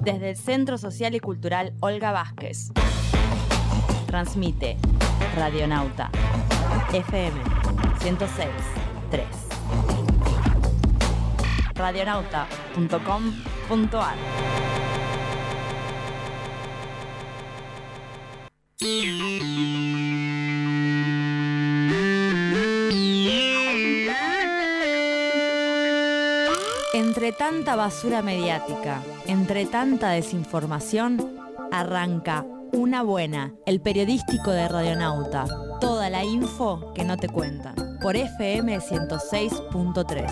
desde el Centro Social y Cultural Olga Vázquez. Transmite Radionauta FM 106.3. Radionauta.com.ar. Entre tanta basura mediática, entre tanta desinformación, arranca Una Buena, el periodístico de Radionauta. Toda la info que no te cuentan, por FM 106.3.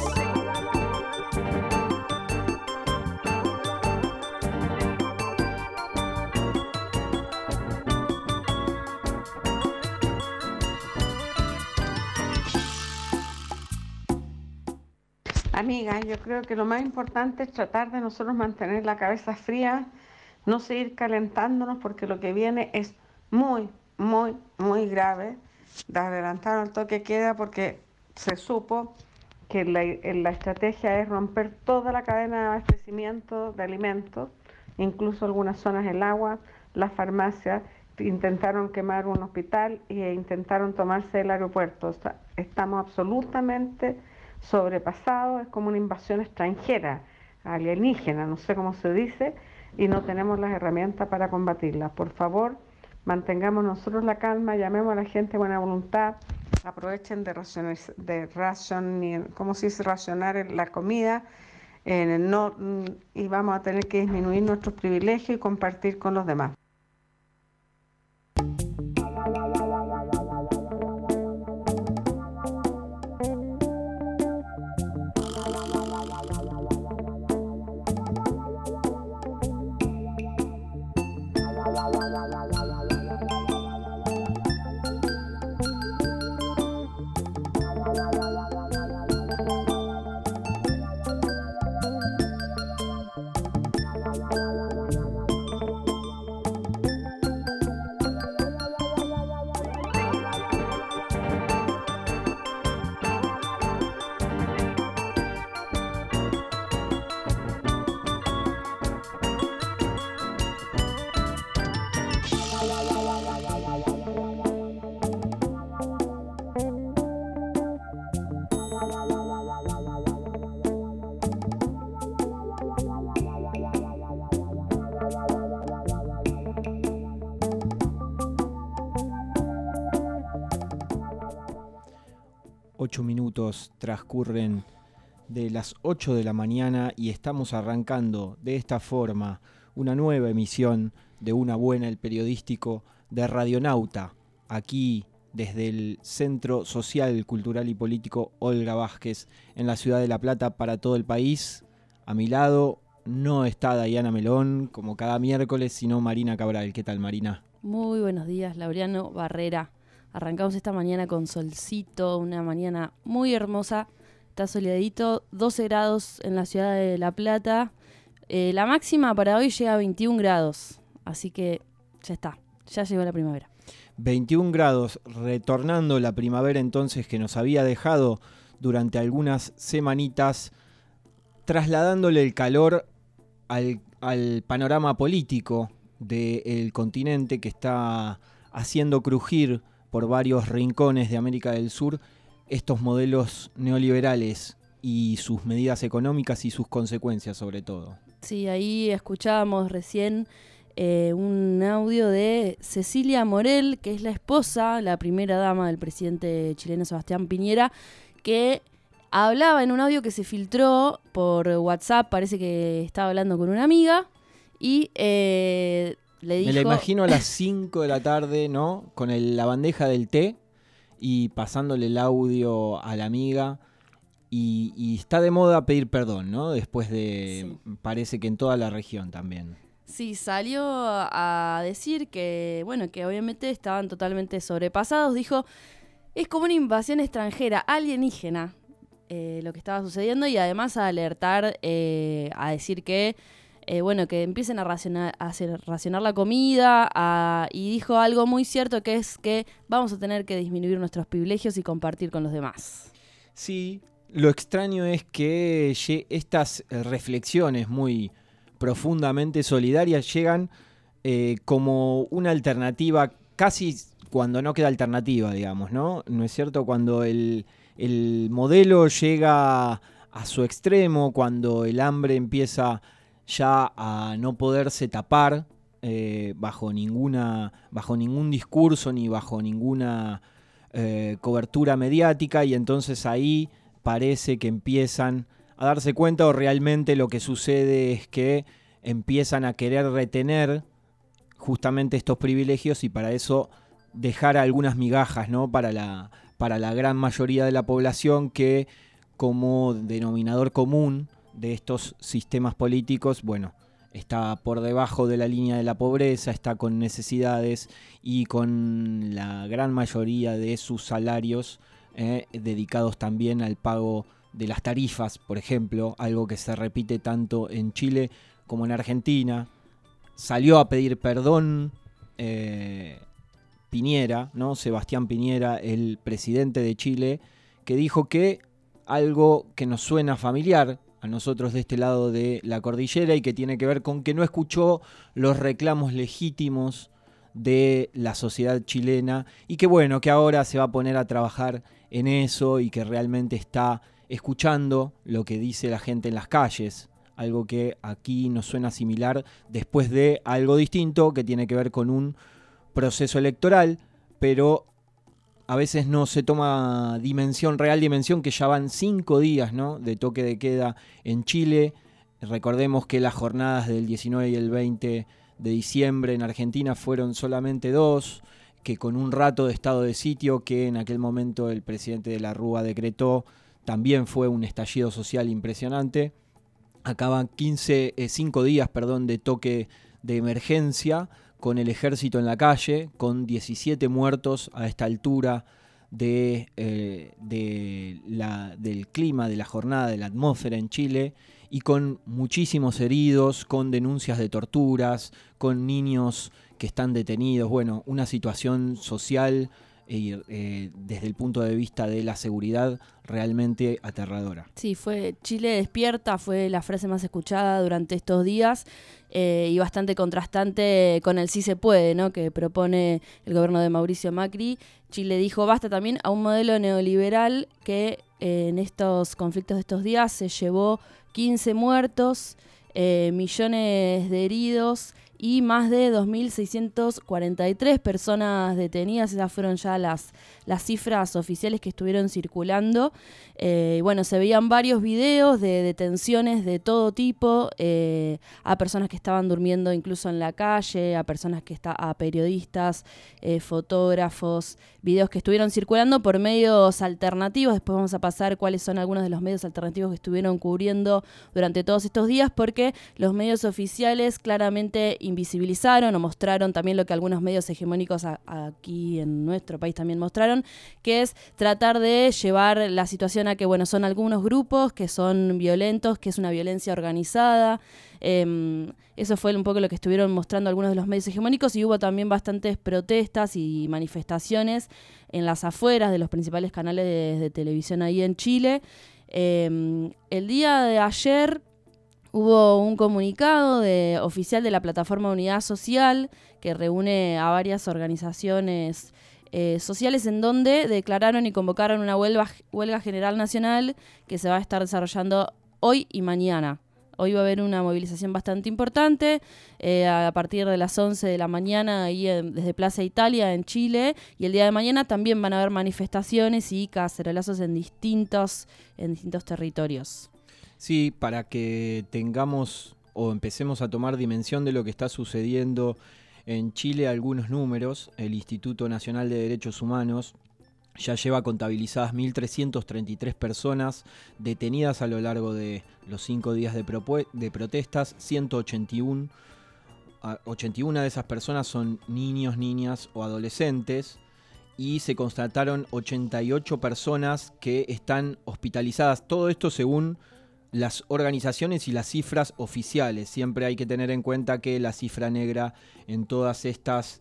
Amiga, yo creo que lo más importante es tratar de nosotros mantener la cabeza fría, no seguir calentándonos porque lo que viene es muy, muy, muy grave. Adelantaron el toque de queda porque se supo que la estrategia es romper toda la cadena de abastecimiento de alimentos, incluso algunas zonas del agua, las farmacias, intentaron quemar un hospital e intentaron tomarse el aeropuerto. O sea, estamos absolutamente sobrepasado, es como una invasión extranjera, alienígena, no sé cómo se dice, y no tenemos las herramientas para combatirla. Por favor, mantengamos nosotros la calma, llamemos a la gente de buena voluntad, aprovechen de racionar la comida, y vamos a tener que disminuir nuestros privilegios y compartir con los demás. Minutos transcurren de las 8 de la mañana y estamos arrancando de esta forma una nueva emisión de Una Buena, el periodístico de Radionauta, aquí desde el Centro Social, Cultural y Político Olga Vázquez en la ciudad de La Plata para todo el país. A mi lado no está Dayana Melón como cada miércoles, sino Marina Cabral. ¿Qué tal, Marina? Muy buenos días, Laureano Barrera. Arrancamos esta mañana con solcito, una mañana muy hermosa. Está soleadito, 12 grados en la ciudad de La Plata. La máxima para hoy llega a 21 grados, así que ya está, ya llegó la primavera. 21 grados, retornando la primavera entonces que nos había dejado durante algunas semanitas, trasladándole el calor al panorama político del continente que está haciendo crujir por varios rincones de América del Sur estos modelos neoliberales y sus medidas económicas y sus consecuencias sobre todo. Sí, ahí escuchábamos recién un audio de Cecilia Morel, que es la esposa, la primera dama del presidente chileno Sebastián Piñera, que hablaba en un audio que se filtró por WhatsApp, parece que estaba hablando con una amiga, y le dijo... Me la imagino a las 5 de la tarde, ¿no? Con la bandeja del té y pasándole el audio a la amiga. Y está de moda pedir perdón, ¿no? Después de... Sí. Parece que en toda la región también. Sí, salió a decir que, bueno, que obviamente estaban totalmente sobrepasados. Dijo, es como una invasión extranjera, alienígena, lo que estaba sucediendo. Y además a alertar, a decir que... bueno, que empiecen a racionar la comida, y dijo algo muy cierto, que es que vamos a tener que disminuir nuestros privilegios y compartir con los demás. Sí, lo extraño es que estas reflexiones muy, profundamente solidarias, llegan como una alternativa, casi cuando no queda alternativa, digamos, ¿no? ¿No es cierto? Cuando el modelo llega a su extremo, cuando el hambre empieza ya a no poderse tapar bajo ningún discurso ni bajo ninguna cobertura mediática, y entonces ahí parece que empiezan a darse cuenta, o realmente lo que sucede es que empiezan a querer retener justamente estos privilegios y para eso dejar algunas migajas, ¿no? para la gran mayoría de la población que, como denominador común de estos sistemas políticos, bueno, está por debajo de la línea de la pobreza, está con necesidades y con la gran mayoría de sus salarios dedicados también al pago de las tarifas, por ejemplo, algo que se repite tanto en Chile como en Argentina. Salió a pedir perdón Piñera, ¿no? Sebastián Piñera, el presidente de Chile, que dijo que algo que nos suena familiar a nosotros de este lado de la cordillera y que tiene que ver con que no escuchó los reclamos legítimos de la sociedad chilena y que bueno, que ahora se va a poner a trabajar en eso y que realmente está escuchando lo que dice la gente en las calles, algo que aquí nos suena similar después de algo distinto que tiene que ver con un proceso electoral, pero a veces no se toma real dimensión, que ya van 5 días, ¿no?, de toque de queda en Chile. Recordemos que las jornadas del 19 y el 20 de diciembre en Argentina fueron solamente 2, que con un rato de estado de sitio que en aquel momento el presidente de la Rúa decretó, también fue un estallido social impresionante. Acaban 5 días de toque de emergencia, con el ejército en la calle, con 17 muertos a esta altura del clima, de la jornada, de la atmósfera en Chile, y con muchísimos heridos, con denuncias de torturas, con niños que están detenidos. Bueno, una situación social desde el punto de vista de la seguridad realmente aterradora. Sí, fue Chile despierta, fue la frase más escuchada durante estos días y bastante contrastante con el sí se puede, ¿no?, que propone el gobierno de Mauricio Macri. Chile dijo basta también a un modelo neoliberal que en estos conflictos de estos días se llevó 15 muertos, millones de heridos y más de 2.643 personas detenidas. Esas fueron ya las cifras oficiales que estuvieron circulando. Bueno, se veían varios videos de detenciones de todo tipo, a personas que estaban durmiendo incluso en la calle, a periodistas, fotógrafos, videos que estuvieron circulando por medios alternativos. Después vamos a pasar cuáles son algunos de los medios alternativos que estuvieron cubriendo durante todos estos días, porque los medios oficiales claramente invisibilizaron o mostraron también lo que algunos medios hegemónicos aquí en nuestro país también mostraron, que es tratar de llevar la situación a que, bueno, son algunos grupos que son violentos, que es una violencia organizada. Eso fue un poco lo que estuvieron mostrando algunos de los medios hegemónicos, y hubo también bastantes protestas y manifestaciones en las afueras de los principales canales de televisión ahí en Chile. El día de ayer hubo un comunicado oficial de la plataforma Unidad Social, que reúne a varias organizaciones sociales, en donde declararon y convocaron una huelga general nacional que se va a estar desarrollando hoy y mañana. Hoy va a haber una movilización bastante importante a partir de las 11 de la mañana ahí desde Plaza Italia en Chile, y el día de mañana también van a haber manifestaciones y cacerolazos en distintos territorios. Sí, para que tengamos o empecemos a tomar dimensión de lo que está sucediendo en Chile, algunos números. El Instituto Nacional de Derechos Humanos ya lleva contabilizadas 1.333 personas detenidas a lo largo de los 5 días de protestas. 181 de esas personas son niños, niñas o adolescentes, y se constataron 88 personas que están hospitalizadas. Todo esto según las organizaciones y las cifras oficiales. Siempre hay que tener en cuenta que la cifra negra en todas estas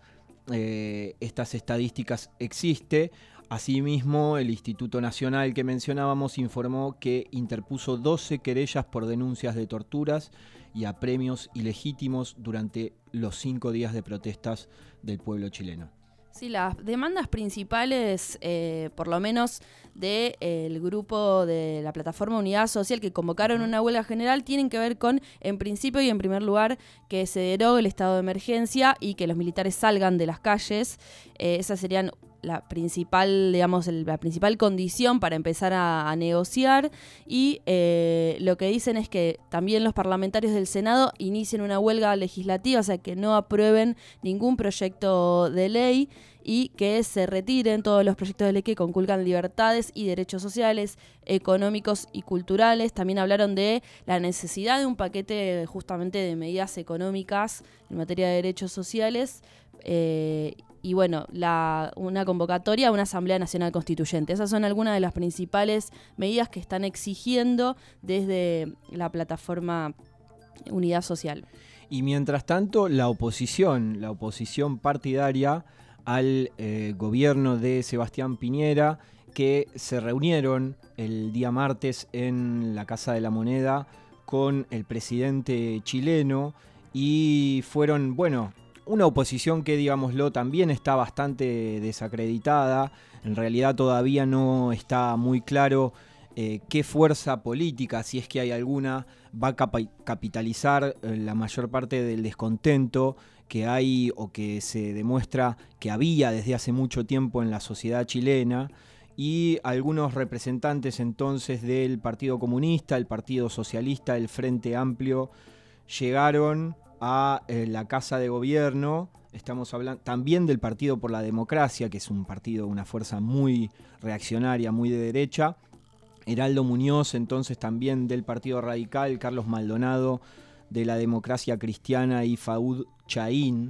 estadísticas existe. Asimismo, el Instituto Nacional que mencionábamos informó que interpuso 12 querellas por denuncias de torturas y a premios ilegítimos durante los 5 días de protestas del pueblo chileno. Sí, las demandas principales, por lo menos del grupo de la plataforma Unidad Social que convocaron una huelga general, tienen que ver con, en principio y en primer lugar, que se derogue el estado de emergencia y que los militares salgan de las calles. Esas serían la principal, digamos, la principal condición para empezar a negociar, y lo que dicen es que también los parlamentarios del Senado inicien una huelga legislativa, o sea, que no aprueben ningún proyecto de ley y que se retiren todos los proyectos de ley que conculcan libertades y derechos sociales, económicos y culturales. También hablaron de la necesidad de un paquete justamente de medidas económicas en materia de derechos sociales, y bueno, una convocatoria a una Asamblea Nacional Constituyente. Esas son algunas de las principales medidas que están exigiendo desde la plataforma Unidad Social. Y mientras tanto, la oposición partidaria al gobierno de Sebastián Piñera, que se reunieron el día martes en la Casa de la Moneda con el presidente chileno, y fueron, bueno, una oposición que, digámoslo, también está bastante desacreditada. En realidad todavía no está muy claro qué fuerza política, si es que hay alguna, va a capitalizar la mayor parte del descontento que hay o que se demuestra que había desde hace mucho tiempo en la sociedad chilena. Y algunos representantes entonces del Partido Comunista, el Partido Socialista, el Frente Amplio, llegaron a la Casa de Gobierno. Estamos hablando también del Partido por la Democracia, que es un partido, una fuerza muy reaccionaria, muy de derecha. Heraldo Muñoz, entonces, también del Partido Radical, Carlos Maldonado de la Democracia Cristiana y Faúd Chaín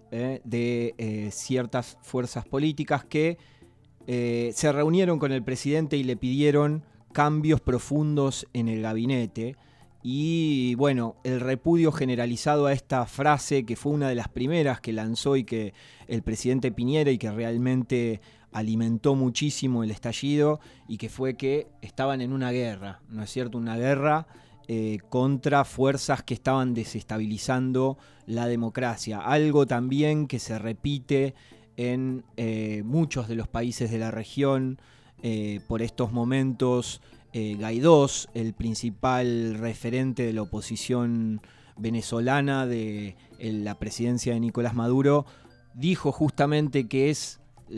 de ciertas fuerzas políticas que se reunieron con el presidente y le pidieron cambios profundos en el gabinete. Y bueno, el repudio generalizado a esta frase, que fue una de las primeras que lanzó y que el presidente Piñera, y que realmente alimentó muchísimo el estallido, y que fue que estaban en una guerra, ¿no es cierto? Una guerra contra fuerzas que estaban desestabilizando la democracia. Algo también que se repite en muchos de los países de la región por estos momentos. Guaidó, el principal referente de la oposición venezolana de la presidencia de Nicolás Maduro, dijo justamente que es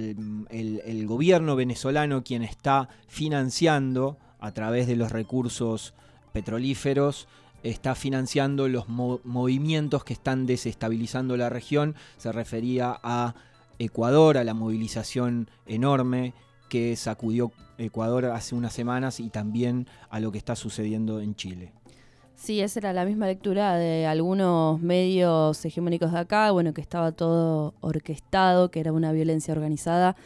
el gobierno venezolano quien está financiando, a través de los recursos petrolíferos, está financiando los movimientos que están desestabilizando la región. Se refería a Ecuador, a la movilización enorme que sacudió Ecuador hace unas semanas, y también a lo que está sucediendo en Chile. Sí, esa era la misma lectura de algunos medios hegemónicos de acá, bueno, que estaba todo orquestado, que era una violencia organizada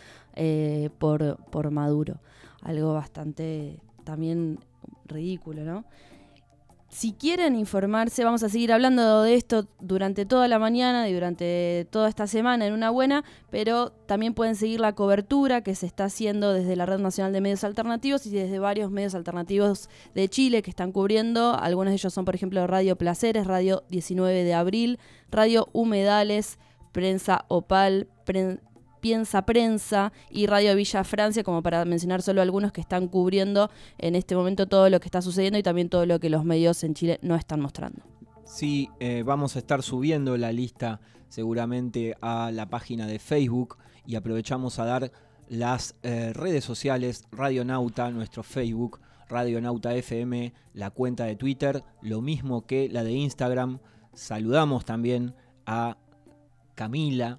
por Maduro. Algo bastante también ridículo, ¿no? Si quieren informarse, vamos a seguir hablando de esto durante toda la mañana y durante toda esta semana en Una Buena, pero también pueden seguir la cobertura que se está haciendo desde la Red Nacional de Medios Alternativos y desde varios medios alternativos de Chile que están cubriendo. Algunos de ellos son, por ejemplo, Radio Placeres, Radio 19 de Abril, Radio Humedales, Prensa Opal, Piensa Prensa y Radio Villa Francia, como para mencionar solo algunos que están cubriendo en este momento todo lo que está sucediendo y también todo lo que los medios en Chile no están mostrando. Sí, vamos a estar subiendo la lista seguramente a la página de Facebook, y aprovechamos a dar las redes sociales: Radionauta, nuestro Facebook, Radionauta FM, la cuenta de Twitter, lo mismo que la de Instagram. Saludamos también a Camila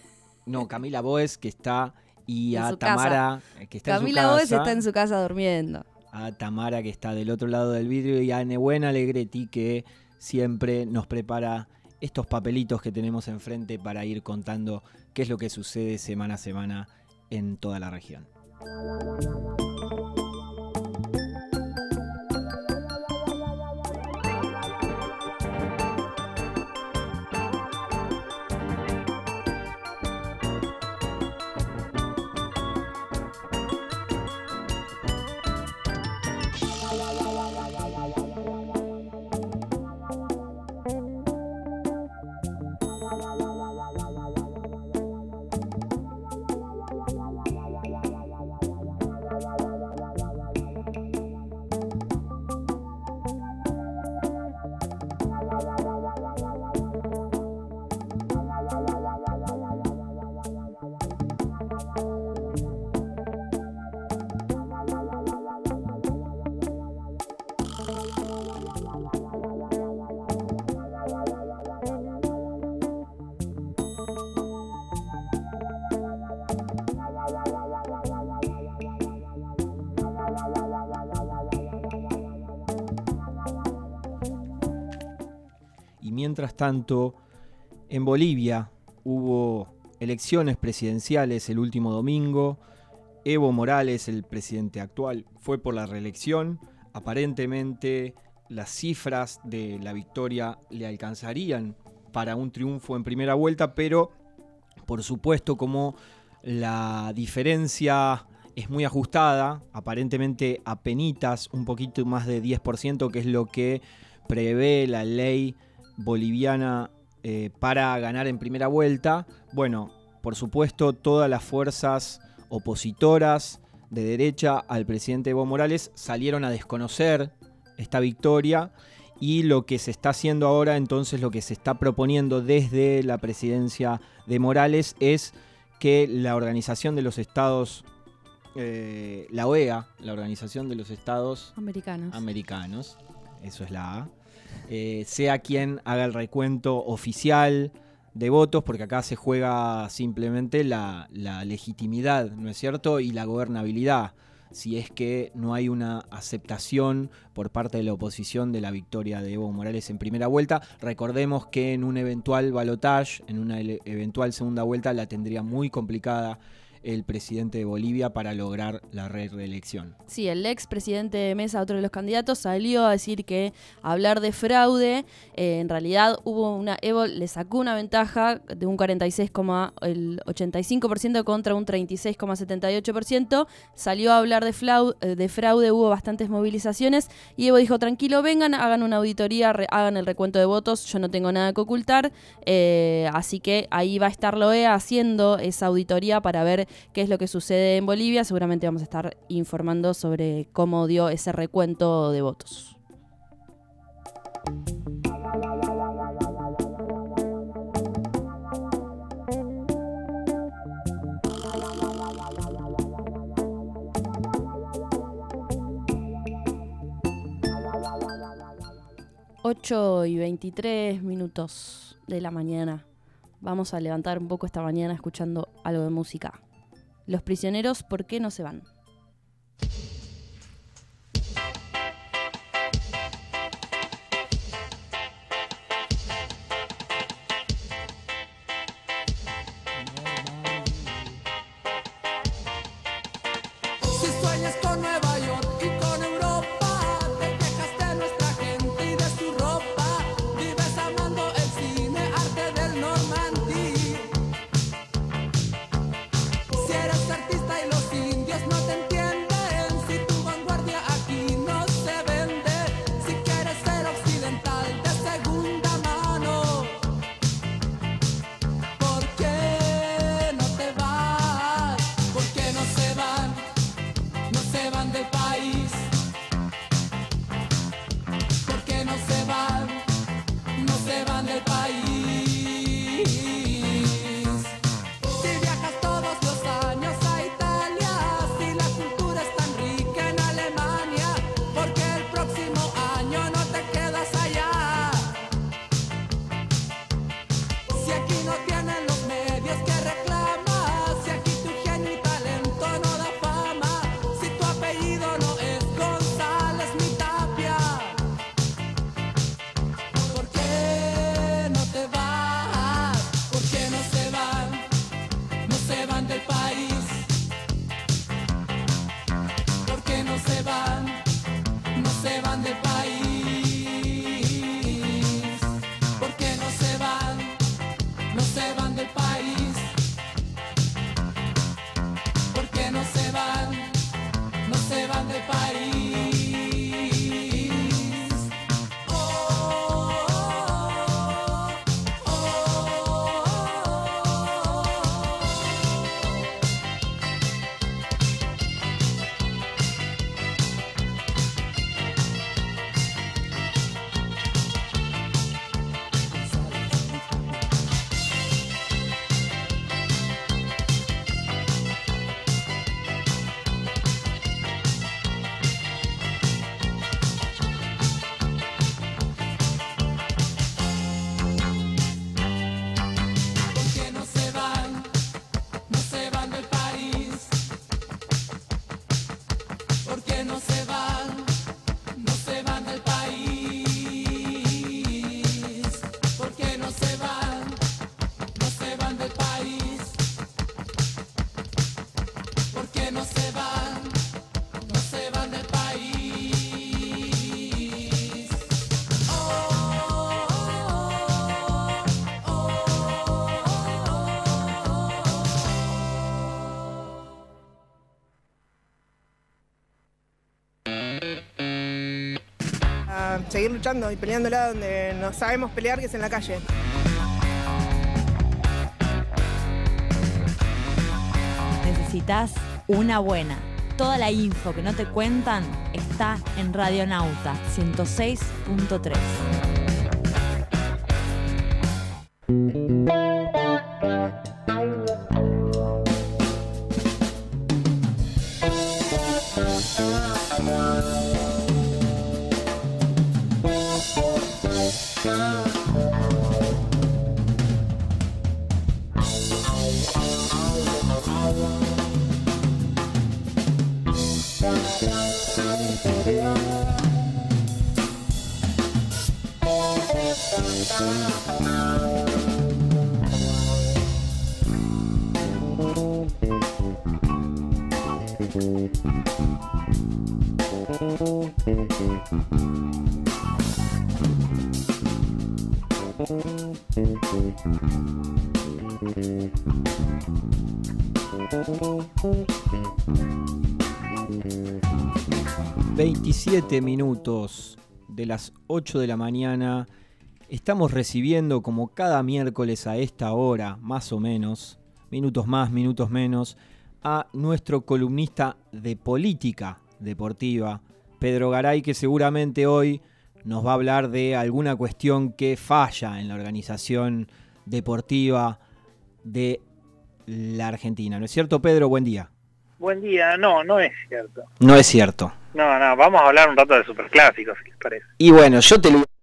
Boes, que está, y a Tamara, que está Camila en su casa. Boes está en su casa durmiendo. A Tamara, que está del otro lado del vidrio, y a Nebuena Alegretti, que siempre nos prepara estos papelitos que tenemos enfrente para ir contando qué es lo que sucede semana a semana en toda la región. mientras tanto, en Bolivia hubo elecciones presidenciales el último domingo. Evo Morales, el presidente actual, fue por la reelección. Aparentemente las cifras de la victoria le alcanzarían para un triunfo en primera vuelta, pero por supuesto, como la diferencia es muy ajustada, aparentemente apenitas un poquito más de 10%, que es lo que prevé la ley boliviana para ganar en primera vuelta. Bueno, por supuesto, todas las fuerzas opositoras de derecha al presidente Evo Morales salieron a desconocer esta victoria, y lo que se está haciendo ahora, entonces, lo que se está proponiendo desde la presidencia de Morales es que la Organización de los Estados, la OEA, la Organización de los Estados Americanos, eso es la A, sea quien haga el recuento oficial de votos, porque acá se juega simplemente la legitimidad, ¿no es cierto?, y la gobernabilidad, si es que no hay una aceptación por parte de la oposición de la victoria de Evo Morales en primera vuelta. Recordemos que en un eventual balotaje, en una eventual segunda vuelta, la tendría muy complicada el presidente de Bolivia para lograr la reelección. Sí, el ex presidente Mesa, otro de los candidatos, salió a decir que hablar de fraude, en realidad Evo le sacó una ventaja de un 46,85% contra un 36,78%, salió a hablar de fraude, hubo bastantes movilizaciones y Evo dijo, tranquilo, vengan, hagan una auditoría, hagan el recuento de votos, yo no tengo nada que ocultar, así que ahí va a estar la OEA haciendo esa auditoría para ver qué es lo que sucede en Bolivia. Seguramente vamos a estar informando sobre cómo dio ese recuento de votos. Ocho y 23 minutos de la mañana. Vamos a levantar un poco esta mañana escuchando algo de música. Los Prisioneros, ¿por qué no se van? Si sueñas con Nueva York y con Europa, te quejas de nuestra gente y de su ropa, vives amando el cine, arte del Normandí. Si eres artista y los indios no te entienden, si tu vanguardia aquí no se vende, si quieres ser occidental de segunda mano, ¿por qué no te vas? ¿Por qué no se van? No se van del país. ¿Por qué no se van? No se van del país. Si viajas todos los años a Italia, si la cultura es tan rica en Alemania, ¿por qué el próximo año no te quedas allá? Si aquí no tienen los medios que reclamas, si aquí tu genio y talento no da fama, si tu apellido no es González ni Tapia, ¿por qué no te vas? ¿Por qué no se van? No se van del país. ¿Por qué no se van? No se van del país. ¿Por qué no se van? No se van del país. ¿Por qué no se van? No se van del país. Oh, oh, oh, oh, oh. no se van del país. Oh, oh, oh, A seguir luchando y peleándola donde no sabemos pelear, que es en la calle. Necesitas una buena. Toda la info que no te cuentan está en Radionauta 106.3. Minutos de las 8 de la mañana. Estamos recibiendo, como cada miércoles a esta hora, más o menos, minutos más, minutos menos, a nuestro columnista de política deportiva, Pedro Garay, que seguramente hoy nos va a hablar de alguna cuestión que falla en la organización deportiva de la Argentina. ¿No es cierto, Pedro? Buen día. Buen día. No es cierto. No es cierto. No, vamos a hablar un rato de superclásicos, si les parece. Y bueno, yo te lo...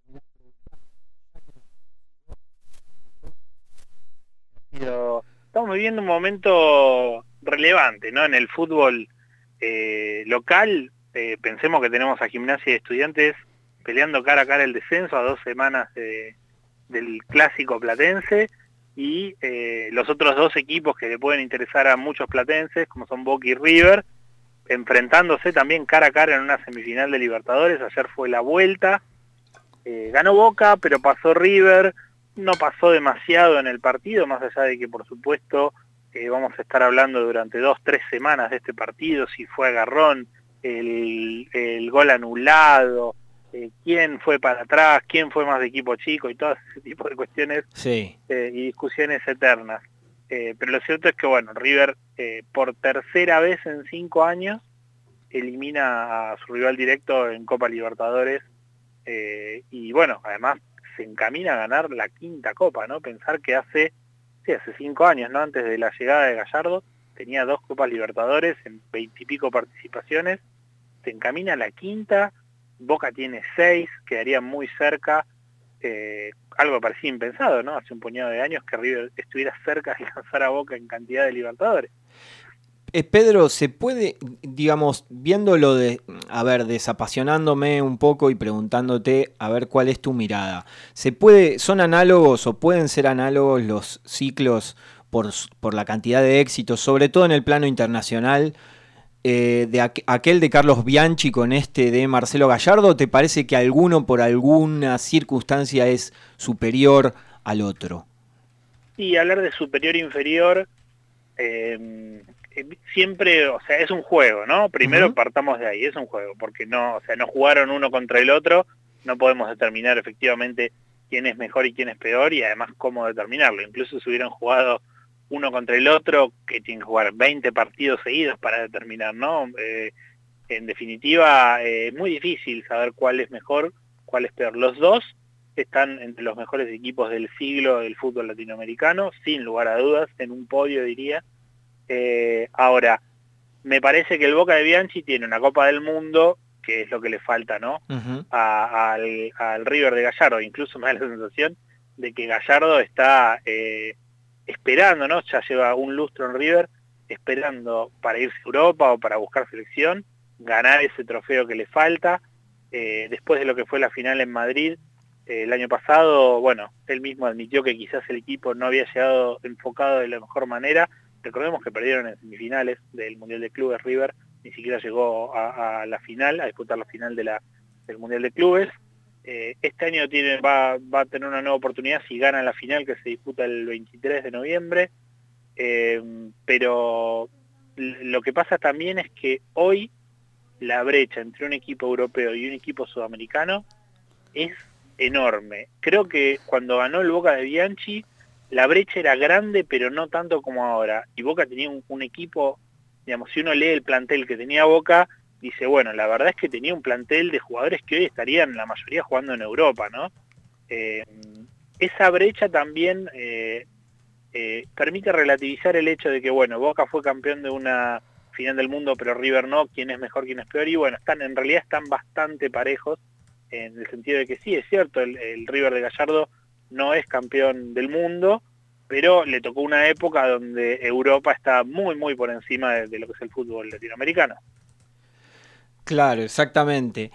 Estamos viviendo un momento relevante, ¿no? En el fútbol local, pensemos que tenemos a Gimnasia y Estudiantes peleando cara a cara el descenso a 2 semanas del clásico platense, y los otros 2 equipos que le pueden interesar a muchos platenses, como son Boca y River, enfrentándose también cara a cara en una semifinal de Libertadores. Ayer fue la vuelta, ganó Boca, pero pasó River, no pasó demasiado en el partido, más allá de que por supuesto vamos a estar hablando durante 2-3 semanas de este partido, si fue agarrón, el gol anulado, quién fue para atrás, quién fue más de equipo chico y todo ese tipo de cuestiones, sí, y discusiones eternas. Pero lo cierto es que, bueno, River por tercera vez en 5 años elimina a su rival directo en Copa Libertadores, y bueno, además se encamina a ganar la 5ª Copa, ¿no? Pensar que hace 5 años, ¿no? Antes de la llegada de Gallardo, tenía 2 Copas Libertadores en 20 y pico participaciones, se encamina a la 5ª, Boca tiene 6, quedaría muy cerca, algo que parecía impensado, ¿no? Hace un puñado de años que River estuviera cerca de alcanzar a Boca en cantidad de Libertadores. Pedro, ¿se puede, digamos, viéndolo desapasionándome un poco y preguntándote a ver cuál es tu mirada, son análogos o pueden ser análogos los ciclos por la cantidad de éxitos, sobre todo en el plano internacional, de aquel de Carlos Bianchi con este de Marcelo Gallardo? ¿Te parece que alguno por alguna circunstancia es superior al otro? Sí, hablar de superior e inferior siempre, o sea, es un juego, ¿no? Primero partamos de ahí, es un juego, porque no jugaron uno contra el otro, no podemos determinar efectivamente quién es mejor y quién es peor, y además cómo determinarlo. Incluso si hubieran jugado uno contra el otro, que tienen que jugar 20 partidos seguidos para determinar, ¿no? En definitiva, es muy difícil saber cuál es mejor, cuál es peor. Los dos están entre los mejores equipos del siglo del fútbol latinoamericano, sin lugar a dudas, en un podio diría. Ahora, me parece que el Boca de Bianchi tiene una Copa del Mundo, que es lo que le falta, ¿no? Al River de Gallardo. Incluso me da la sensación de que Gallardo está esperando, ¿no? Ya lleva un lustro en River, esperando para irse a Europa o para buscar selección, ganar ese trofeo que le falta. Después de lo que fue la final en Madrid el año pasado, bueno, él mismo admitió que quizás el equipo no había llegado enfocado de la mejor manera, recordemos que perdieron en semifinales del Mundial de Clubes. River ni siquiera llegó a la final, a disputar la final del Mundial de Clubes. Este año va a tener una nueva oportunidad si gana la final, que se disputa el 23 de noviembre. Pero lo que pasa también es que hoy la brecha entre un equipo europeo y un equipo sudamericano es enorme. Creo que cuando ganó el Boca de Bianchi, la brecha era grande, pero no tanto como ahora. Y Boca tenía un equipo, digamos, si uno lee el plantel que tenía Boca, dice, bueno, la verdad es que tenía un plantel de jugadores que hoy estarían la mayoría jugando en Europa, ¿no? Esa brecha también permite relativizar el hecho de que, bueno, Boca fue campeón de una final del mundo, pero River no, quién es mejor, quién es peor, y bueno, en realidad están bastante parejos, en el sentido de que sí, es cierto, el River de Gallardo no es campeón del mundo, pero le tocó una época donde Europa está muy, muy por encima de lo que es el fútbol latinoamericano. Claro, exactamente.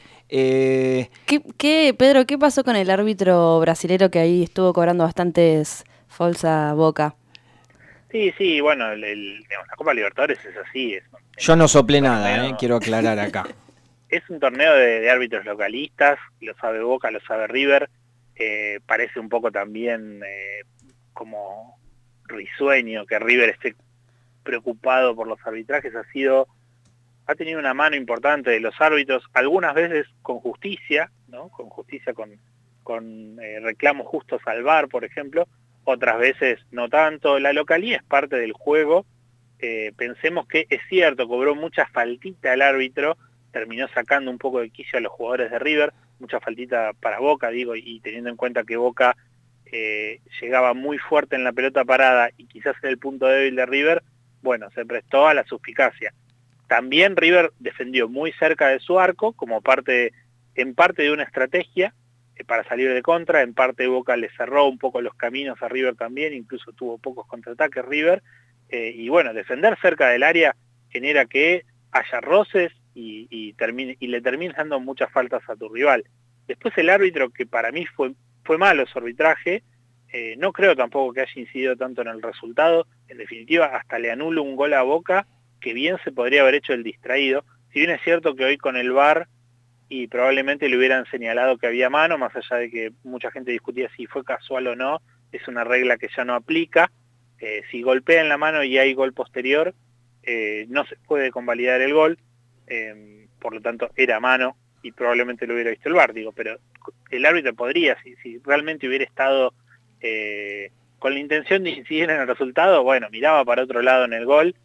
Pedro, ¿qué pasó con el árbitro brasilero que ahí estuvo cobrando bastantes fouls a Boca? Sí, bueno, digamos, la Copa Libertadores es así. Yo no soplé nada, quiero aclarar acá. Es un torneo de árbitros localistas, lo sabe Boca, lo sabe River. Parece un poco también como risueño que River esté preocupado por los arbitrajes. Ha tenido una mano importante de los árbitros, algunas veces con justicia, ¿no? Con justicia, con reclamos justos al VAR, por ejemplo, otras veces no tanto. La localía es parte del juego. Pensemos que es cierto, cobró mucha faltita el árbitro, terminó sacando un poco de quicio a los jugadores de River, mucha faltita para Boca, digo, y teniendo en cuenta que Boca llegaba muy fuerte en la pelota parada y quizás era el punto débil de River, bueno, se prestó a la suspicacia. También River defendió muy cerca de su arco, como en parte de una estrategia para salir de contra, en parte Boca le cerró un poco los caminos a River también, incluso tuvo pocos contraataques River, y bueno, defender cerca del área genera que haya roces y le termines dando muchas faltas a tu rival. Después el árbitro, que para mí fue malo su arbitraje, no creo tampoco que haya incidido tanto en el resultado. En definitiva, hasta le anula un gol a Boca, que bien se podría haber hecho el distraído. Si bien es cierto que hoy con el VAR y probablemente le hubieran señalado que había mano, más allá de que mucha gente discutía si fue casual o no, es una regla que ya no aplica. Si golpea en la mano y hay gol posterior, no se puede convalidar el gol, por lo tanto era mano y probablemente lo hubiera visto el VAR, digo, pero el árbitro podría, si realmente hubiera estado con la intención de incidir en el resultado, bueno, miraba para otro lado en el gol,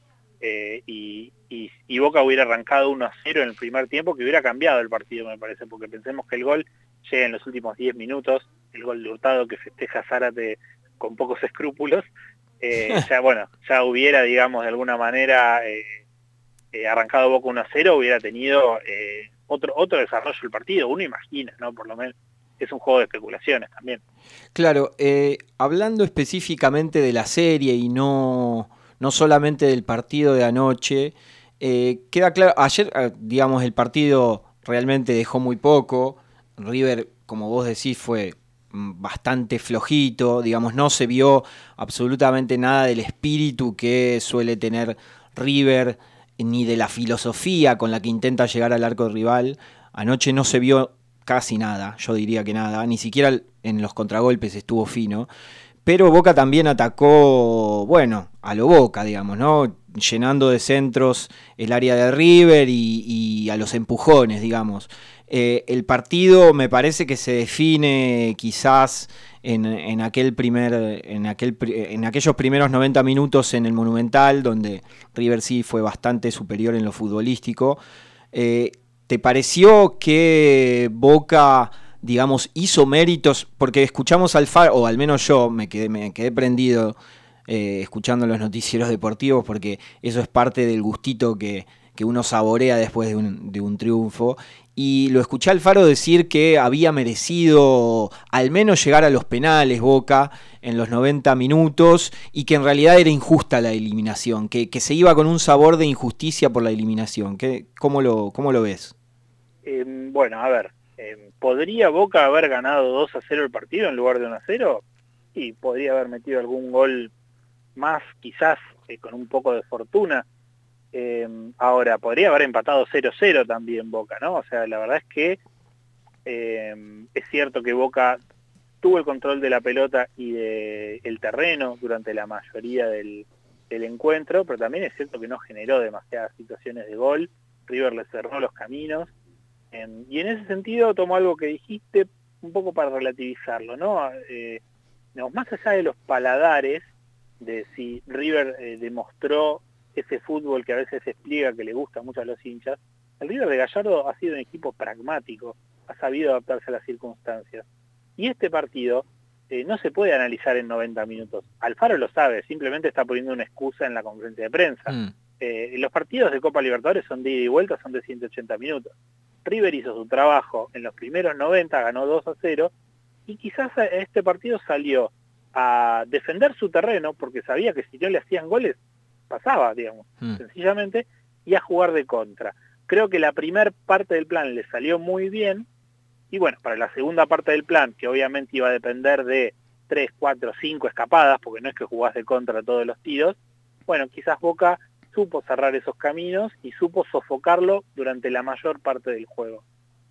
y Boca hubiera arrancado 1-0 en el primer tiempo, que hubiera cambiado el partido, me parece, porque pensemos que el gol llega en los últimos 10 minutos, el gol de Hurtado que festeja Zárate con pocos escrúpulos, ya hubiera, digamos, de alguna manera arrancado Boca 1-0, hubiera tenido otro desarrollo del partido, uno imagina, ¿no? Por lo menos es un juego de especulaciones también. Claro, hablando específicamente de la serie y no solamente del partido de anoche, queda claro, ayer, digamos, el partido realmente dejó muy poco. River, como vos decís, fue bastante flojito, digamos, no se vio absolutamente nada del espíritu que suele tener River, ni de la filosofía con la que intenta llegar al arco rival. Anoche no se vio casi nada, yo diría que nada, ni siquiera en los contragolpes estuvo fino. Pero Boca también atacó, bueno, a lo Boca, digamos, ¿no? Llenando de centros el área de River y a los empujones, digamos. El partido me parece que se define quizás en aquellos primeros 90 minutos en el Monumental, donde River sí fue bastante superior en lo futbolístico. ¿Te pareció que Boca, digamos, hizo méritos? Porque escuchamos al Faro, o al menos yo me quedé prendido escuchando los noticieros deportivos, porque eso es parte del gustito que uno saborea después de un triunfo. Y lo escuché al Faro decir que había merecido al menos llegar a los penales Boca en los 90 minutos y que en realidad era injusta la eliminación, que se iba con un sabor de injusticia por la eliminación. ¿Cómo lo ves? Bueno, a ver, ¿podría Boca haber ganado 2-0 el partido en lugar de 1-0? Y podría haber metido algún gol más, quizás, con un poco de fortuna. Ahora, podría haber empatado 0-0 también Boca, ¿no? O sea, la verdad es que es cierto que Boca tuvo el control de la pelota y del terreno durante la mayoría del encuentro, pero también es cierto que no generó demasiadas situaciones de gol. River le cerró los caminos, y en ese sentido tomo algo que dijiste un poco para relativizarlo, ¿no? Más allá de los paladares, de si River demostró ese fútbol que a veces se explica que le gusta mucho a los hinchas, el River de Gallardo ha sido un equipo pragmático, ha sabido adaptarse a las circunstancias. Y este partido no se puede analizar en 90 minutos. Alfaro lo sabe, simplemente está poniendo una excusa en la conferencia de prensa. Los partidos de Copa Libertadores son de ida y vuelta, son de 180 minutos. River hizo su trabajo en los primeros 90, ganó 2-0, y quizás este partido salió a defender su terreno, porque sabía que si no le hacían goles, pasaba, digamos, sencillamente, y a jugar de contra. Creo que la primera parte del plan le salió muy bien, y bueno, para la segunda parte del plan, que obviamente iba a depender de 3, 4, 5 escapadas, porque no es que jugás de contra todos los tiros, bueno, quizás Boca supo cerrar esos caminos y supo sofocarlo durante la mayor parte del juego.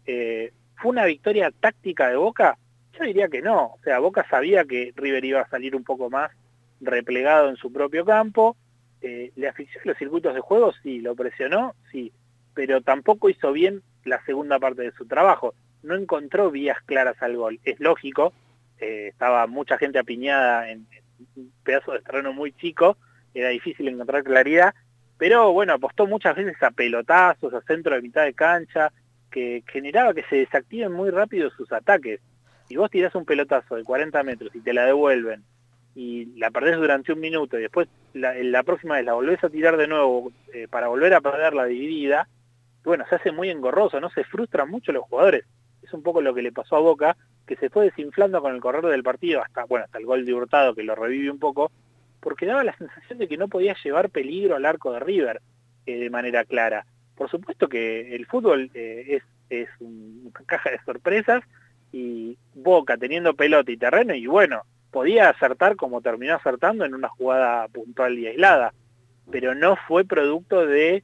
¿Fue una victoria táctica de Boca? Yo diría que no. O sea, Boca sabía que River iba a salir un poco más replegado en su propio campo. ¿Le asfixió los circuitos de juego? Sí. ¿Lo presionó? Sí. Pero tampoco hizo bien la segunda parte de su trabajo. No encontró vías claras al gol. Es lógico, estaba mucha gente apiñada en un pedazo de terreno muy chico, era difícil encontrar claridad, pero bueno, apostó muchas veces a pelotazos, a centro de mitad de cancha, que generaba que se desactiven muy rápido sus ataques. Si vos tirás un pelotazo de 40 metros y te la devuelven, y la perdés durante un minuto, y después la próxima vez la volvés a tirar de nuevo para volver a perder la dividida, bueno, se hace muy engorroso, ¿no? Se frustran mucho los jugadores. Es un poco lo que le pasó a Boca, que se fue desinflando con el correr del partido, hasta el gol de Hurtado, que lo revive un poco, porque daba la sensación de que no podía llevar peligro al arco de River de manera clara. Por supuesto que el fútbol es una caja de sorpresas, y Boca teniendo pelota y terreno, y bueno, podía acertar como terminó acertando en una jugada puntual y aislada, pero no fue producto de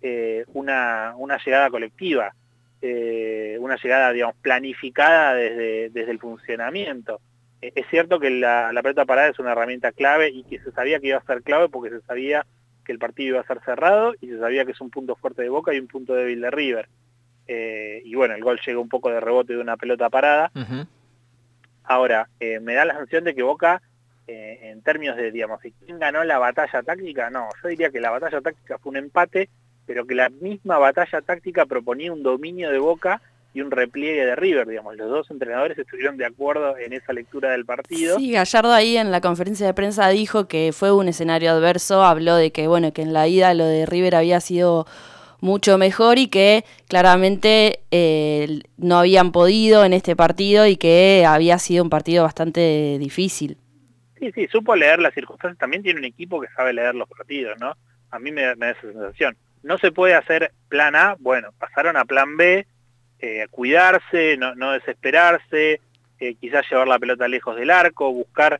una llegada colectiva, una llegada, digamos, planificada desde el funcionamiento. Es cierto que la pelota parada es una herramienta clave, y que se sabía que iba a ser clave porque se sabía que el partido iba a ser cerrado, y se sabía que es un punto fuerte de Boca y un punto débil de River. Y bueno, el gol llegó un poco de rebote de una pelota parada. Ahora, me da la sensación de que Boca, en términos de, digamos, ¿quién ganó la batalla táctica? No, yo diría que la batalla táctica fue un empate, pero que la misma batalla táctica proponía un dominio de Boca y un repliegue de River, digamos. Los dos entrenadores estuvieron de acuerdo en esa lectura del partido. Sí, Gallardo ahí en la conferencia de prensa dijo que fue un escenario adverso, habló de que, bueno, que en la ida lo de River había sido mucho mejor y que claramente no habían podido en este partido y que había sido un partido bastante difícil. Sí, supo leer las circunstancias. También tiene un equipo que sabe leer los partidos, ¿no? A mí me da esa sensación. No se puede hacer plan A, bueno, pasaron a plan B, cuidarse, no desesperarse, quizás llevar la pelota lejos del arco, buscar,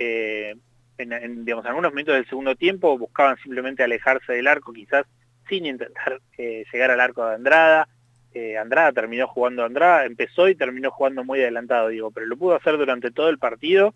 digamos, en algunos momentos del segundo tiempo buscaban simplemente alejarse del arco, quizás sin intentar llegar al arco de Andrada. Andrada empezó y terminó jugando muy adelantado, digo, pero lo pudo hacer durante todo el partido,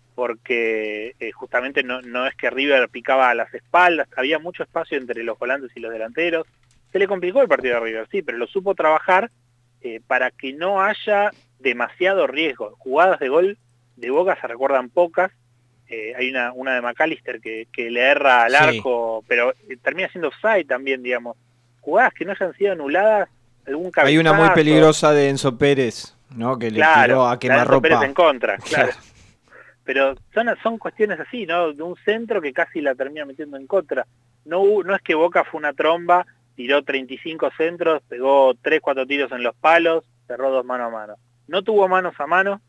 porque justamente no es que River picaba a las espaldas, había mucho espacio entre los volantes y los delanteros. Se le complicó el partido a River, sí, pero lo supo trabajar para que no haya demasiado riesgo. Jugadas de gol de Boca se recuerdan pocas. Hay una de McAllister que le erra al arco, pero termina siendo offside también, digamos. Jugadas que no hayan sido anuladas, algún cabezazo. Hay una muy peligrosa de Enzo Pérez, ¿no? Que le tiró a quemarropa. Enzo Pérez en contra, claro. Pero son cuestiones así, ¿no? De un centro que casi la termina metiendo en contra. No es que Boca fue una tromba, tiró 35 centros, pegó 3, 4 tiros en los palos, cerró 2 mano a mano. No tuvo manos a mano,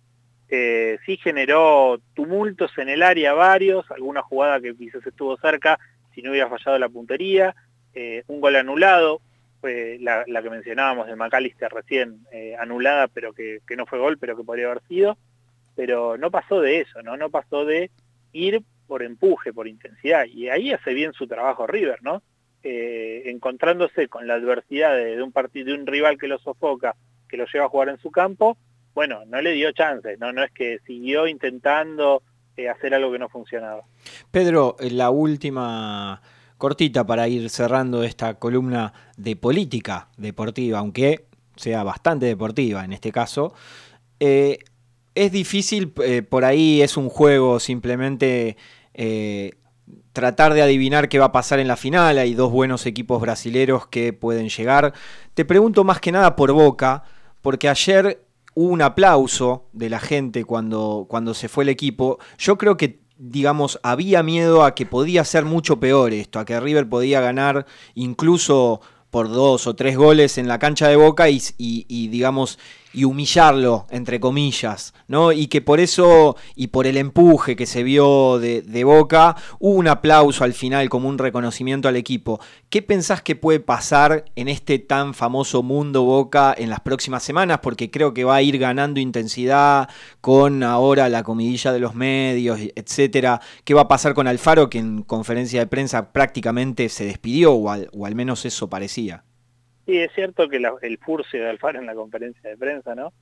sí generó tumultos en el área varios, alguna jugada que quizás estuvo cerca si no hubiera fallado la puntería, un gol anulado, la que mencionábamos de McAllister recién, anulada, pero que no fue gol, pero que podría haber sido. Pero no pasó de eso, ¿no? No pasó de ir por empuje, por intensidad, y ahí hace bien su trabajo River, ¿no? Encontrándose con la adversidad de un partido, de un rival que lo sofoca, que lo lleva a jugar en su campo, bueno, no le dio chances, no es que siguió intentando hacer algo que no funcionaba. Pedro, la última cortita para ir cerrando esta columna de política deportiva, aunque sea bastante deportiva en este caso. Es difícil, por ahí es un juego simplemente tratar de adivinar qué va a pasar en la final. Hay dos buenos equipos brasileros que pueden llegar. Te pregunto más que nada por Boca, porque ayer hubo un aplauso de la gente cuando se fue el equipo. Yo creo que, digamos, había miedo a que podía ser mucho peor esto, a que River podía ganar incluso por 2 o 3 goles en la cancha de Boca y digamos, y humillarlo, entre comillas, ¿no? Y que por eso, y por el empuje que se vio de Boca, hubo un aplauso al final como un reconocimiento al equipo. ¿Qué pensás que puede pasar en este tan famoso mundo Boca en las próximas semanas? Porque creo que va a ir ganando intensidad con ahora la comidilla de los medios, etcétera. ¿Qué va a pasar con Alfaro, que en conferencia de prensa prácticamente se despidió, o al menos eso parecía? Sí, es cierto que el furcio de Alfaro en la conferencia de prensa, ¿no?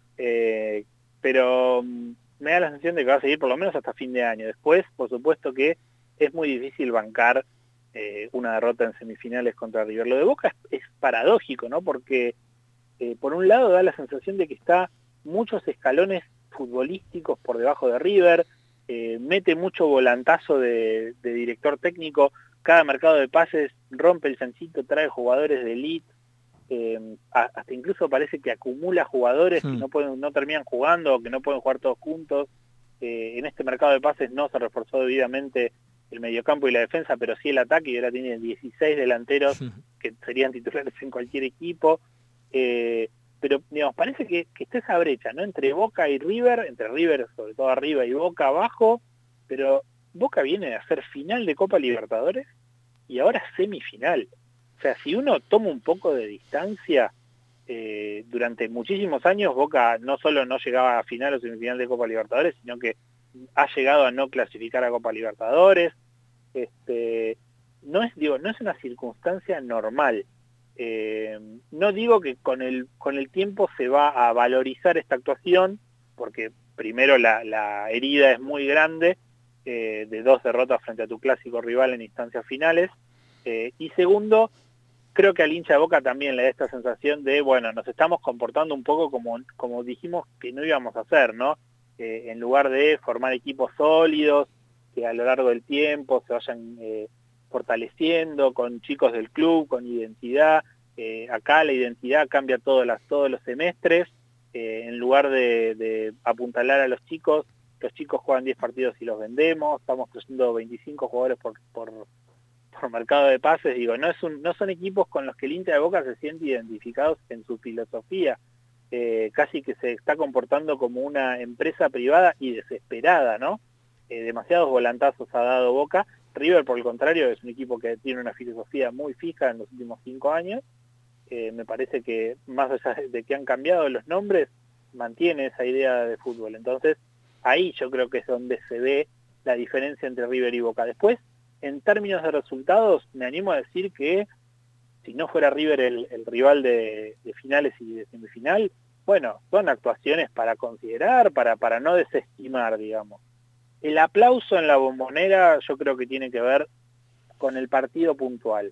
Pero me da la sensación de que va a seguir por lo menos hasta fin de año. Después, por supuesto que es muy difícil bancar una derrota en semifinales contra River. Lo de Boca es paradójico, ¿no? Porque por un lado da la sensación de que está muchos escalones futbolísticos por debajo de River, mete mucho volantazo de director técnico, cada mercado de pases rompe el chanchito, trae jugadores de elite, hasta incluso parece que acumula jugadores que no terminan jugando o que no pueden jugar todos juntos. En este mercado de pases no se reforzó debidamente el mediocampo y la defensa, pero sí el ataque, y ahora tiene 16 delanteros que serían titulares en cualquier equipo. Pero digamos, parece que está esa brecha, ¿no? Entre Boca y River, entre River sobre todo arriba y Boca abajo, pero Boca viene de hacer final de Copa Libertadores y ahora semifinal. O sea, si uno toma un poco de distancia, durante muchísimos años Boca no solo no llegaba a final o semifinal de Copa Libertadores, sino que ha llegado a no clasificar a Copa Libertadores. No es una circunstancia normal. No digo que con el tiempo se va a valorizar esta actuación, porque primero la herida es muy grande, de 2 derrotas frente a tu clásico rival en instancias finales, y segundo, creo que al hincha de Boca también le da esta sensación de, bueno, nos estamos comportando un poco como dijimos que no íbamos a hacer, ¿no? En lugar de formar equipos sólidos, que a lo largo del tiempo se vayan fortaleciendo con chicos del club, con identidad. Acá la identidad cambia todos los semestres. En lugar de apuntalar a los chicos juegan 10 partidos y los vendemos. Estamos trayendo 25 jugadores por mercado de pases. Digo, no son equipos con los que el hincha de Boca se siente identificados en su filosofía. Casi que se está comportando como una empresa privada y desesperada, ¿no? Demasiados volantazos ha dado Boca. River, por el contrario, es un equipo que tiene una filosofía muy fija en los últimos 5 años. Me parece que, más allá de que han cambiado los nombres, mantiene esa idea de fútbol. Entonces, ahí yo creo que es donde se ve la diferencia entre River y Boca. Después, en términos de resultados, me animo a decir que si no fuera River el rival de finales y de semifinal, bueno, son actuaciones para considerar, para no desestimar, digamos. El aplauso en la Bombonera yo creo que tiene que ver con el partido puntual.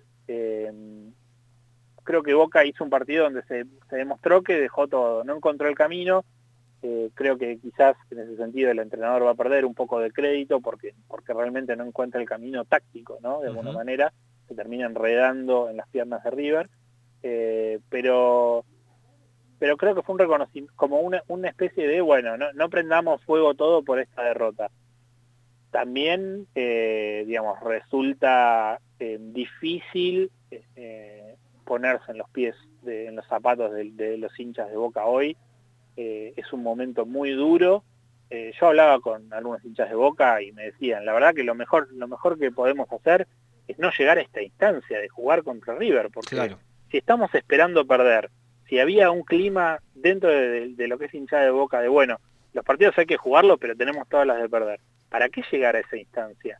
Creo que Boca hizo un partido donde se demostró que dejó todo, no encontró el camino. Creo que quizás en ese sentido el entrenador va a perder un poco de crédito porque realmente no encuentra el camino táctico, ¿no? De alguna manera se termina enredando en las piernas de River, pero creo que fue un reconocimiento, como una especie de, bueno, no prendamos fuego todo por esta derrota. También, digamos, resulta difícil ponerse en los pies, en los zapatos de los hinchas de Boca hoy. Es un momento muy duro. Yo hablaba con algunos hinchas de Boca y me decían, la verdad que lo mejor que podemos hacer es no llegar a esta instancia de jugar contra River, porque claro, si estamos esperando perder, si había un clima dentro de lo que es hinchada de Boca de, bueno, los partidos hay que jugarlos, pero tenemos todas las de perder. ¿para qué llegar a esa instancia?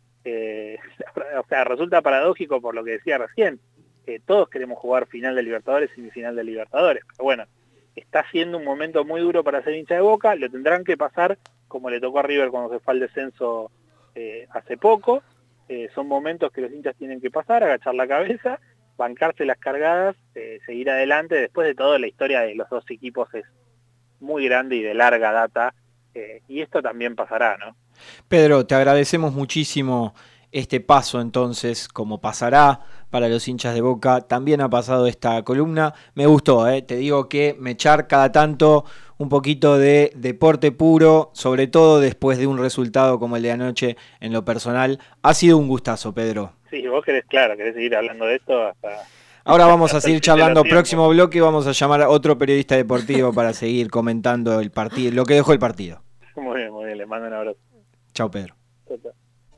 O sea, resulta paradójico por lo que decía recién. Todos queremos jugar final de Libertadores y semifinal de Libertadores, pero bueno, está siendo un momento muy duro para ser hincha de Boca, lo tendrán que pasar como le tocó a River cuando se fue al descenso hace poco. Son momentos que los hinchas tienen que pasar, agachar la cabeza, bancarse las cargadas, seguir adelante. Después de todo, la historia de los dos equipos es muy grande y de larga data, y esto también pasará, ¿no? Pedro, te agradecemos muchísimo este paso entonces, como pasará para los hinchas de Boca. También ha pasado esta columna, me gustó, te digo que me echar cada tanto un poquito de deporte puro, sobre todo después de un resultado como el de anoche. En lo personal, ha sido un gustazo, Pedro. Sí, vos querés seguir hablando de esto hasta... Ahora vamos a seguir charlando, próximo bloque vamos a llamar a otro periodista deportivo para seguir comentando el partido, lo que dejó el partido. Muy bien, le mando un abrazo. Chao, Pedro. Chao, chao.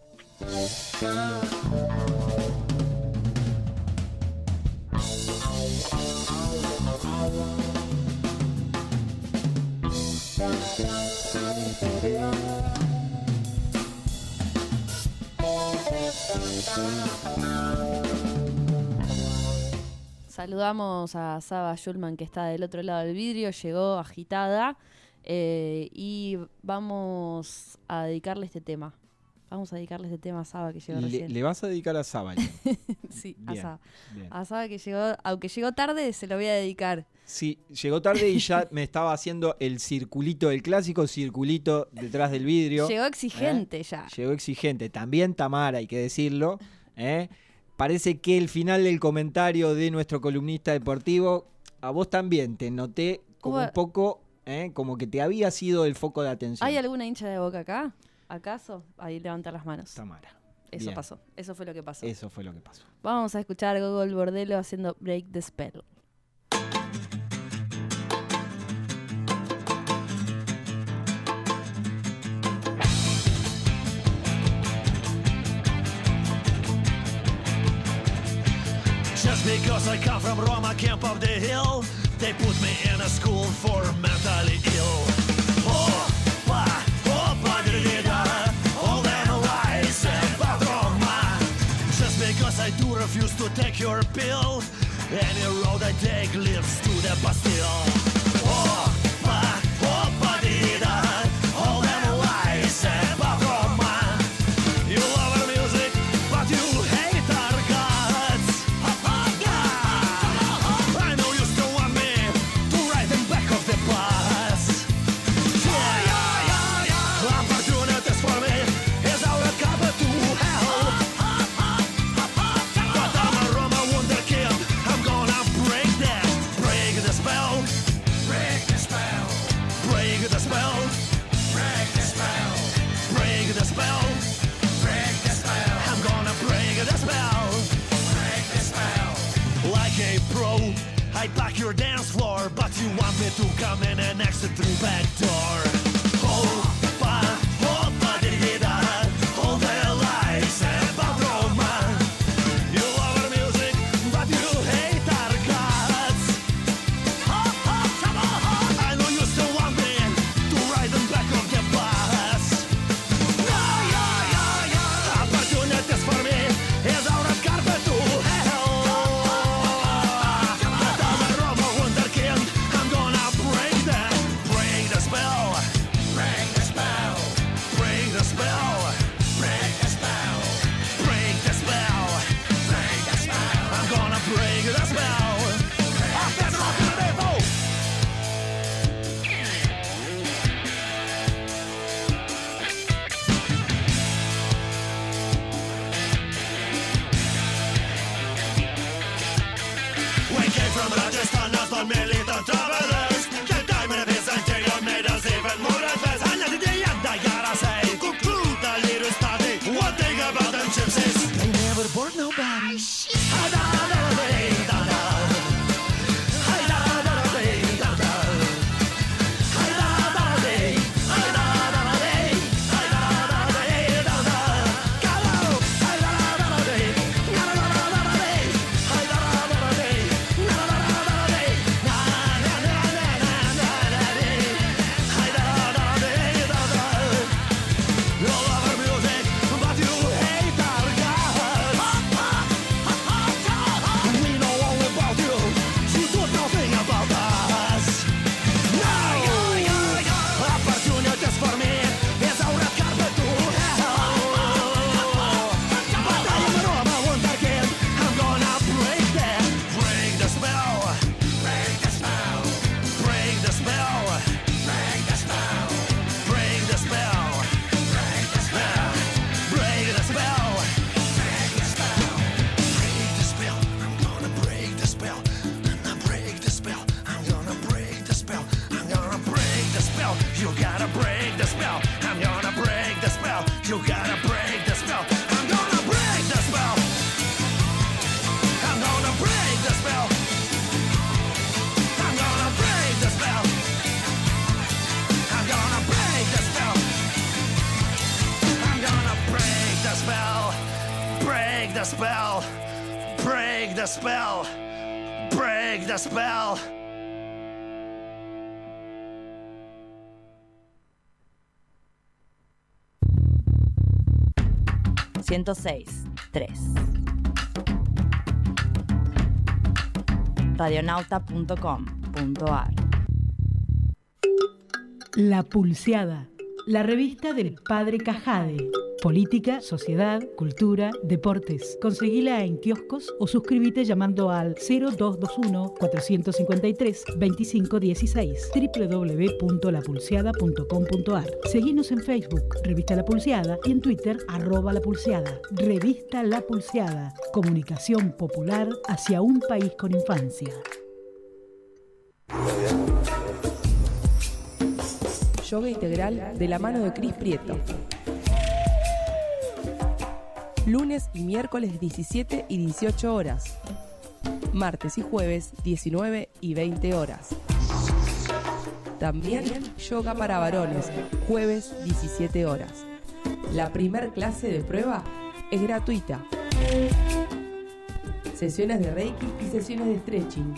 Saludamos a Saba Schulman, que está del otro lado del vidrio, llegó agitada, y vamos a dedicarle este tema. Vamos a dedicarle este tema a Saba, que llegó recién. ¿Le vas a dedicar a Saba? Sí, bien, a Saba. Bien. A Saba, que llegó, aunque llegó tarde, se lo voy a dedicar. Sí, llegó tarde y ya me estaba haciendo el circulito, el clásico circulito detrás del vidrio. Llegó exigente ya. Llegó exigente. También Tamara, hay que decirlo. Parece que el final del comentario de nuestro columnista deportivo, a vos también te noté como un poco, como que te había sido el foco de atención. ¿Hay alguna hincha de Boca acá? ¿Acaso? Ahí levanta las manos. Tamara. Eso Bien. pasó. Eso fue lo que pasó. Eso fue lo que pasó. Vamos a escuchar a Gogol Bordello haciendo Break the Spell. Just because I come from Roma, camp of the hill, they put me in a school for mentally ill. All them lies about Roma. Just because I do refuse to take your pill, any road I take leads to the Bastille. All them lies about Roma. You love our music, but you hate our gods. I know you still want me to ride in back of the bus. Opportunities for me is our cover to hell. But I'm a Roma wunderkind. I'm gonna break the spell. Break the spell. Break the spell. Break the spell. Break the spell. Break the spell. I'm gonna break the spell. Break the spell. Like a pro, I pack your dance floor, but you want me to come in and exit through back door. All the lies about Roma. You love our music, but you hate our gods. I know you still want me to ride in back of the bus. Opportunities for me is our carpet to hell. But I'm a Roma wunderkind. I'm gonna break the spell. Break the spell. Break the spell. Break the spell. Break the spell. Break the spell. I'm gonna break the spell. After rock and roll. We came from Rajasthan as non-militant travelers. The diamond of Byzantium made us even more advanced. And at the end I gotta say, conclude a little study. One thing about them gypsies, they never bored nobody. the spell. I'm gonna break the spell. I'm gonna break the spell. I'm gonna break the spell. You gotta break the spell. I'm gonna break the spell. You gotta break the spell. I'm gonna break the spell. I'm gonna break the spell. I'm gonna break the spell. I'm gonna break the spell. I'm gonna break the spell. Break the spell. Break the spell. Break the spell. radionauta.com.ar. La Pulseada, la revista del Padre Cajade. Política, sociedad, cultura, deportes. Conseguila en kioscos o suscríbete llamando al 0221-453-2516 www.lapulseada.com.ar. Seguinos en Facebook, Revista La Pulseada, y en Twitter, @lapulseada. Revista La Pulseada. Comunicación popular hacia un país con infancia. Yoga integral de la mano de Cris Prieto. Lunes y miércoles 17 y 18 horas. Martes y jueves 19 y 20 horas. También yoga para varones, jueves 17 horas. La primer clase de prueba es gratuita. Sesiones de Reiki y sesiones de stretching.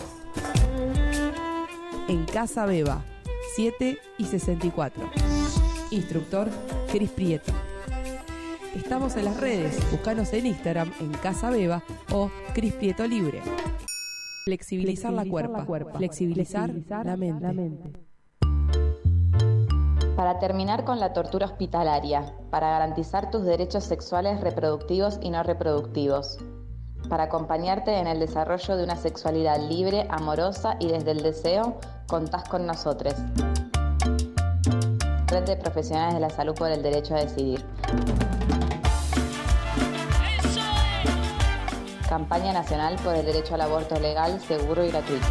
En Casa Beba, 7 y 64. Instructor Cris Prieto. Estamos en las redes, búscanos en Instagram en Casa Beba o Cris Prieto Libre. Flexibilizar la cuerpa, flexibilizar la mente. Para terminar con la tortura hospitalaria, para garantizar tus derechos sexuales reproductivos y no reproductivos, para acompañarte en el desarrollo de una sexualidad libre, amorosa y desde el deseo, contás con nosotros. Red de Profesionales de la Salud por el Derecho a Decidir. Campaña Nacional por el Derecho al Aborto Legal, Seguro y Gratuito.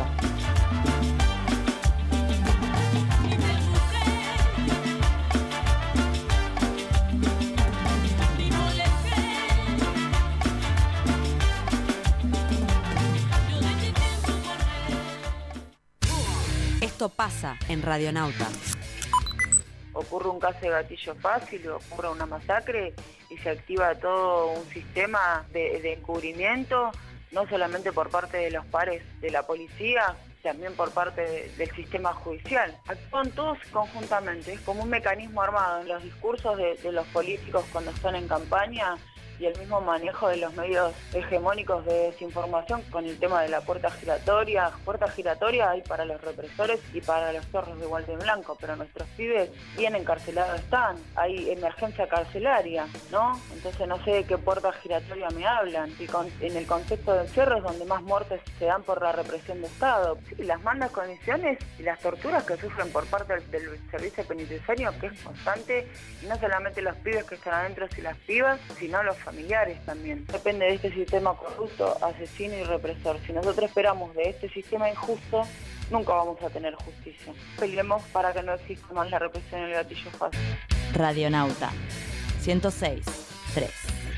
Esto pasa en Radionauta. Ocurre un caso de gatillo fácil, ocurre una masacre y se activa todo un sistema de encubrimiento, no solamente por parte de los pares de la policía, también por parte del sistema judicial. Actúan todos conjuntamente, es como un mecanismo armado en los discursos de los políticos cuando están en campaña y el mismo manejo de los medios hegemónicos de desinformación con el tema de la puerta giratoria. Puerta giratoria hay para los represores y para los perros de guante blanco, pero nuestros pibes bien encarcelados están. Hay emergencia carcelaria, ¿no? Entonces no sé de qué puerta giratoria me hablan. Y en el contexto del encierro es donde más muertes se dan por la represión de Estado. Sí, las malas condiciones y las torturas que sufren por parte del servicio penitenciario, que es constante, y no solamente los pibes que están adentro y las pibas, sino los familiares también. Depende de este sistema corrupto, asesino y represor. Si nosotros esperamos de este sistema injusto, nunca vamos a tener justicia. Peleemos para que no exista más la represión y el gatillo fácil. Radionauta 106.3.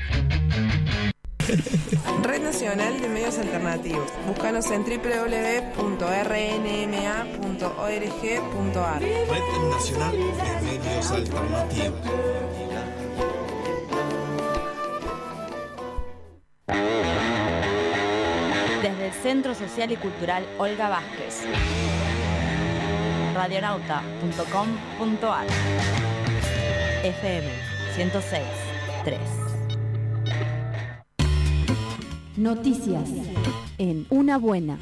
Red Nacional de Medios Alternativos. Búscanos en www.rnma.org.ar. Red Nacional de Medios Alternativos. Desde el Centro Social y Cultural Olga Vázquez. Radionauta.com.ar. FM 106.3. Noticias en Una Buena.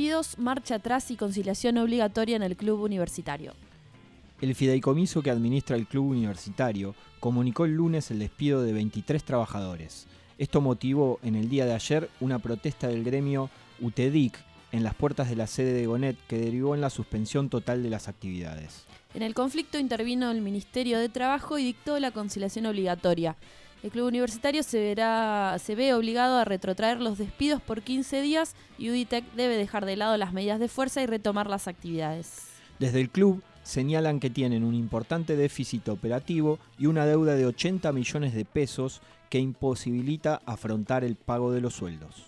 despidos, marcha atrás y conciliación obligatoria en el club universitario. El fideicomiso que administra el club universitario comunicó el lunes el despido de 23 trabajadores. Esto motivó en el día de ayer una protesta del gremio UTEDIC en las puertas de la sede de Gonet que derivó en la suspensión total de las actividades. En el conflicto intervino el Ministerio de Trabajo y dictó la conciliación obligatoria. El club universitario se ve obligado a retrotraer los despidos por 15 días y UDITEC debe dejar de lado las medidas de fuerza y retomar las actividades. Desde el club señalan que tienen un importante déficit operativo y una deuda de 80 millones de pesos que imposibilita afrontar el pago de los sueldos.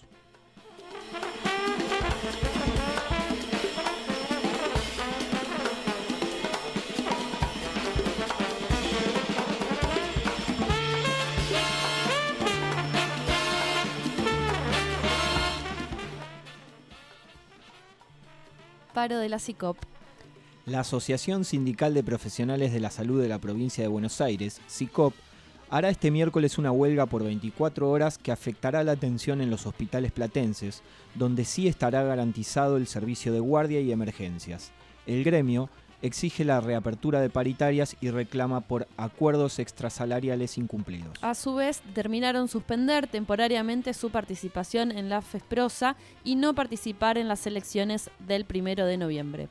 Paro de la SICOP. La Asociación Sindical de Profesionales de la Salud de la Provincia de Buenos Aires, SICOP, hará este miércoles una huelga por 24 horas que afectará la atención en los hospitales platenses, donde sí estará garantizado el servicio de guardia y emergencias. El gremio exige la reapertura de paritarias y reclama por acuerdos extrasalariales incumplidos. A su vez, determinaron suspender temporariamente su participación en la FESPROSA y no participar en las elecciones del 1 de noviembre.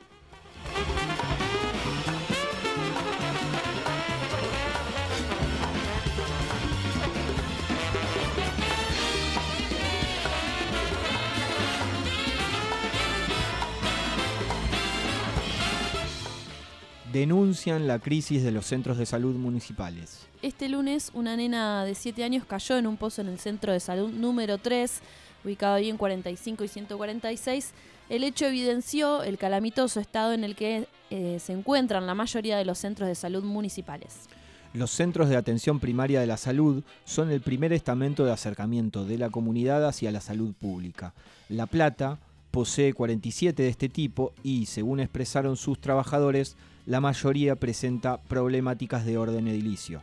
Denuncian la crisis de los centros de salud municipales. Este lunes, una nena de 7 años cayó en un pozo en el centro de salud número 3, ubicado ahí en 45 y 146. El hecho evidenció el calamitoso estado en el que se encuentran la mayoría de los centros de salud municipales. Los centros de atención primaria de la salud son el primer estamento de acercamiento de la comunidad hacia la salud pública. La Plata posee 47 de este tipo y, según expresaron sus trabajadores, la mayoría presenta problemáticas de orden edilicio.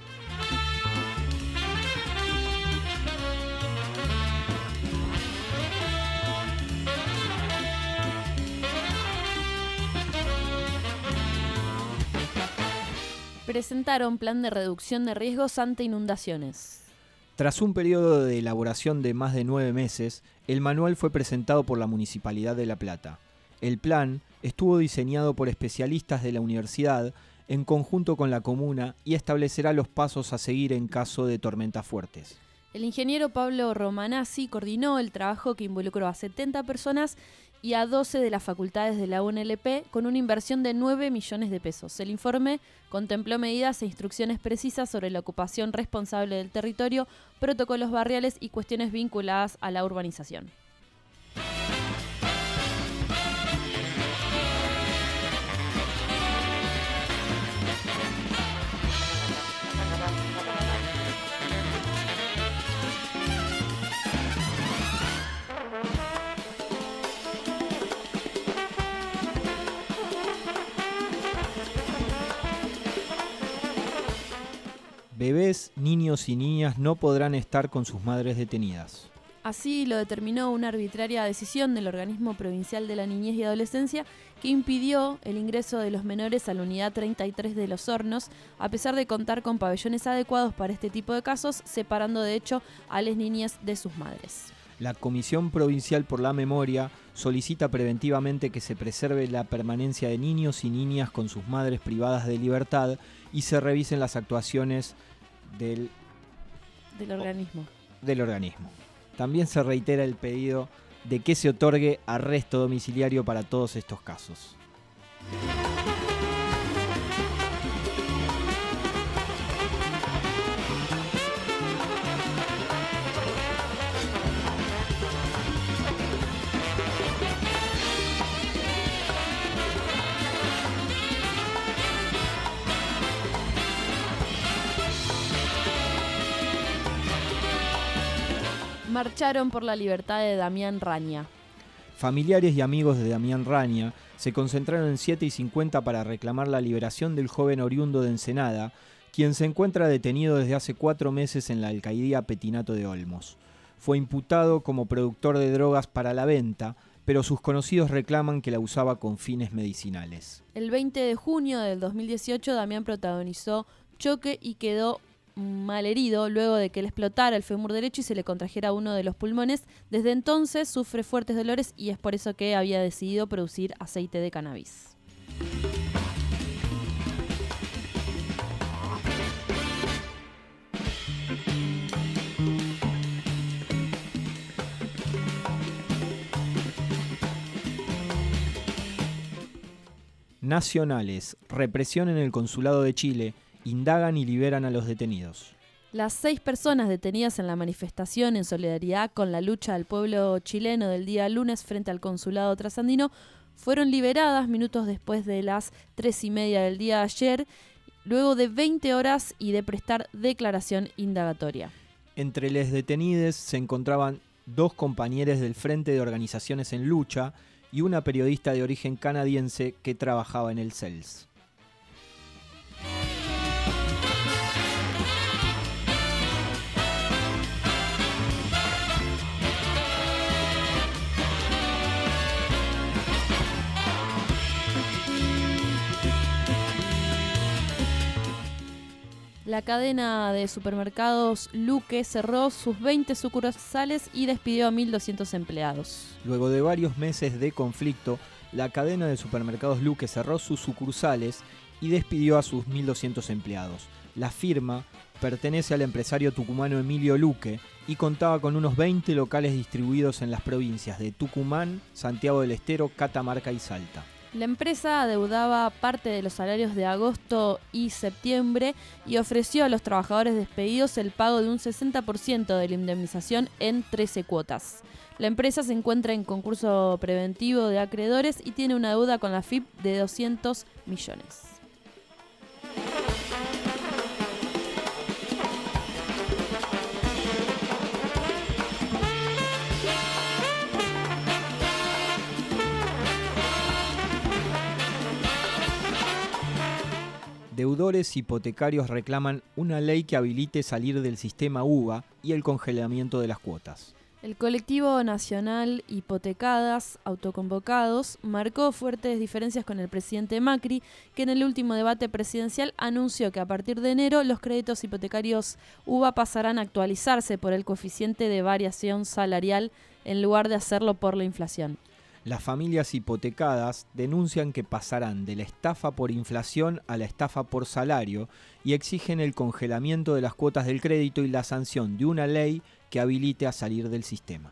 Presentaron plan de reducción de riesgos ante inundaciones. Tras un periodo de elaboración de más de 9 meses, el manual fue presentado por la Municipalidad de La Plata. El plan estuvo diseñado por especialistas de la universidad en conjunto con la comuna y establecerá los pasos a seguir en caso de tormentas fuertes. El ingeniero Pablo Romanazzi coordinó el trabajo que involucró a 70 personas y a 12 de las facultades de la UNLP con una inversión de 9 millones de pesos. El informe contempló medidas e instrucciones precisas sobre la ocupación responsable del territorio, protocolos barriales y cuestiones vinculadas a la urbanización. Bebés, niños y niñas no podrán estar con sus madres detenidas. Así lo determinó una arbitraria decisión del Organismo Provincial de la Niñez y Adolescencia que impidió el ingreso de los menores a la unidad 33 de Los Hornos, a pesar de contar con pabellones adecuados para este tipo de casos, separando de hecho a las niñas de sus madres. La Comisión Provincial por la Memoria solicita preventivamente que se preserve la permanencia de niños y niñas con sus madres privadas de libertad y se revisen las actuaciones del organismo. También se reitera el pedido de que se otorgue arresto domiciliario para todos estos casos. Marcharon por la libertad de Damián Raña. Familiares y amigos de Damián Raña se concentraron en 7:50 para reclamar la liberación del joven oriundo de Ensenada, quien se encuentra detenido desde hace 4 meses en la alcaldía Petinato de Olmos. Fue imputado como productor de drogas para la venta, pero sus conocidos reclaman que la usaba con fines medicinales. El 20 de junio del 2018, Damián protagonizó choque y quedó malherido luego de que le explotara el fémur derecho y se le contrajera uno de los pulmones. Desde entonces sufre fuertes dolores y es por eso que había decidido producir aceite de cannabis. Nacionales, represión en el Consulado de Chile, indagan y liberan a los detenidos. Las 6 personas detenidas en la manifestación en solidaridad con la lucha del pueblo chileno del día lunes frente al Consulado trasandino fueron liberadas minutos después de las 3:30 del día de ayer, luego de 20 horas y de prestar declaración indagatoria. Entre les detenides se encontraban 2 compañeros del Frente de Organizaciones en Lucha y una periodista de origen canadiense que trabajaba en el CELS. La cadena de supermercados Luque cerró sus 20 sucursales y despidió a 1.200 empleados. Luego de varios meses de conflicto, la cadena de supermercados Luque cerró sus sucursales y despidió a sus 1.200 empleados. La firma pertenece al empresario tucumano Emilio Luque y contaba con unos 20 locales distribuidos en las provincias de Tucumán, Santiago del Estero, Catamarca y Salta. La empresa adeudaba parte de los salarios de agosto y septiembre y ofreció a los trabajadores despedidos el pago de un 60% de la indemnización en 13 cuotas. La empresa se encuentra en concurso preventivo de acreedores y tiene una deuda con la FIP de 200 millones. Deudores hipotecarios reclaman una ley que habilite salir del sistema UVA y el congelamiento de las cuotas. El colectivo nacional Hipotecadas Autoconvocados marcó fuertes diferencias con el presidente Macri, que en el último debate presidencial anunció que a partir de enero los créditos hipotecarios UVA pasarán a actualizarse por el coeficiente de variación salarial en lugar de hacerlo por la inflación. Las familias hipotecadas denuncian que pasarán de la estafa por inflación a la estafa por salario y exigen el congelamiento de las cuotas del crédito y la sanción de una ley que habilite a salir del sistema.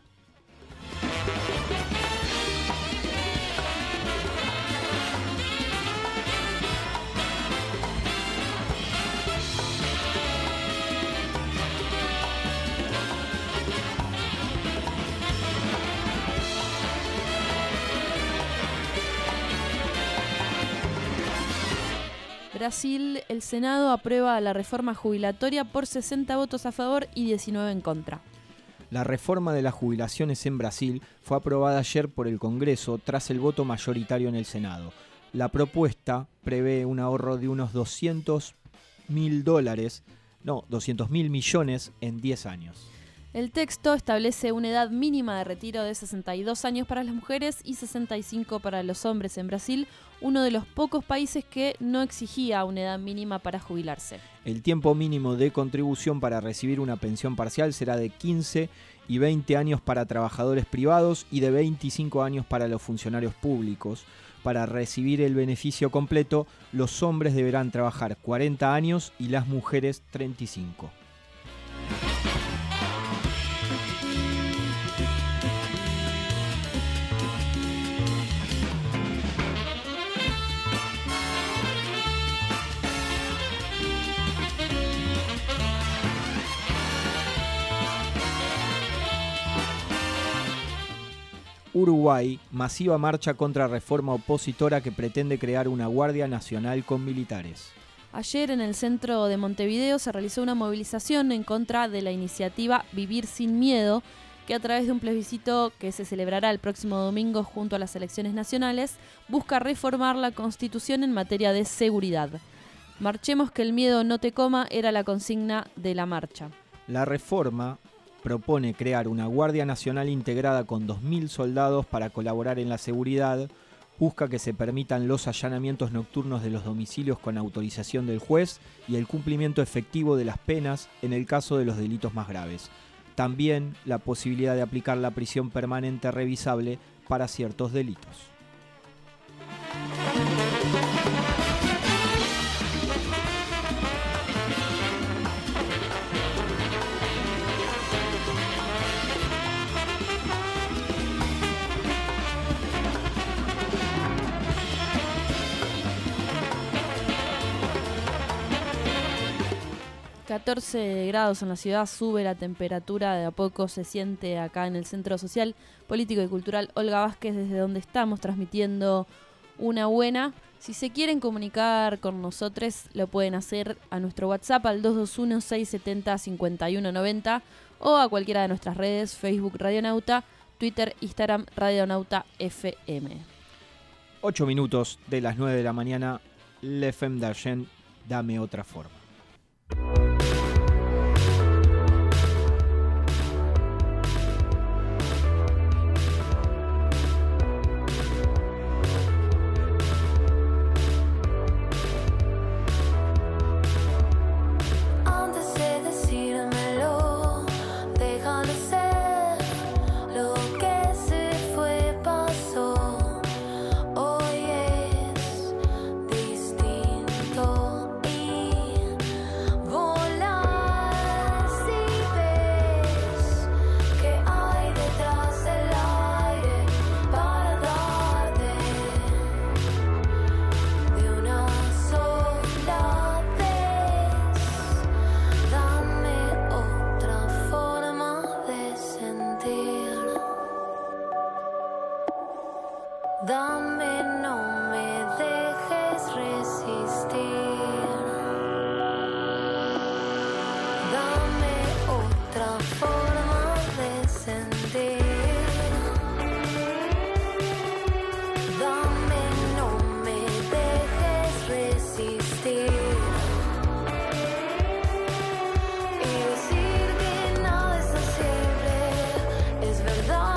Brasil, el Senado aprueba la reforma jubilatoria por 60 votos a favor y 19 en contra. La reforma de las jubilaciones en Brasil fue aprobada ayer por el Congreso tras el voto mayoritario en el Senado. La propuesta prevé un ahorro de unos 200 mil millones en 10 años. El texto establece una edad mínima de retiro de 62 años para las mujeres y 65 para los hombres en Brasil, uno de los pocos países que no exigía una edad mínima para jubilarse. El tiempo mínimo de contribución para recibir una pensión parcial será de 15 y 20 años para trabajadores privados y de 25 años para los funcionarios públicos. Para recibir el beneficio completo, los hombres deberán trabajar 40 años y las mujeres 35. Uruguay, masiva marcha contra reforma opositora que pretende crear una Guardia Nacional con militares. Ayer en el centro de Montevideo se realizó una movilización en contra de la iniciativa Vivir sin Miedo, que a través de un plebiscito que se celebrará el próximo domingo junto a las elecciones nacionales, busca reformar la Constitución en materia de seguridad. Marchemos que el miedo no te coma era la consigna de la marcha. La reforma propone crear una Guardia Nacional integrada con 2.000 soldados para colaborar en la seguridad. Busca que se permitan los allanamientos nocturnos de los domicilios con autorización del juez y el cumplimiento efectivo de las penas en el caso de los delitos más graves. También la posibilidad de aplicar la prisión permanente revisable para ciertos delitos. ...14 grados en la ciudad, sube la temperatura, de a poco se siente acá en el Centro Social, Político y Cultural Olga Vázquez, desde donde estamos transmitiendo Una Buena. Si se quieren comunicar con nosotros, lo pueden hacer a nuestro WhatsApp al 221-670-5190 o a cualquiera de nuestras redes, Facebook Radionauta, Twitter, Instagram Radionauta FM. 8 minutos de las 9 de la mañana, Le Femme d'Argent, Dame Otra Forma. Dame, no me dejes resistir. Dame otra forma de sentir. Dame, no me dejes resistir. Y decir que nada es tan simple, es verdad.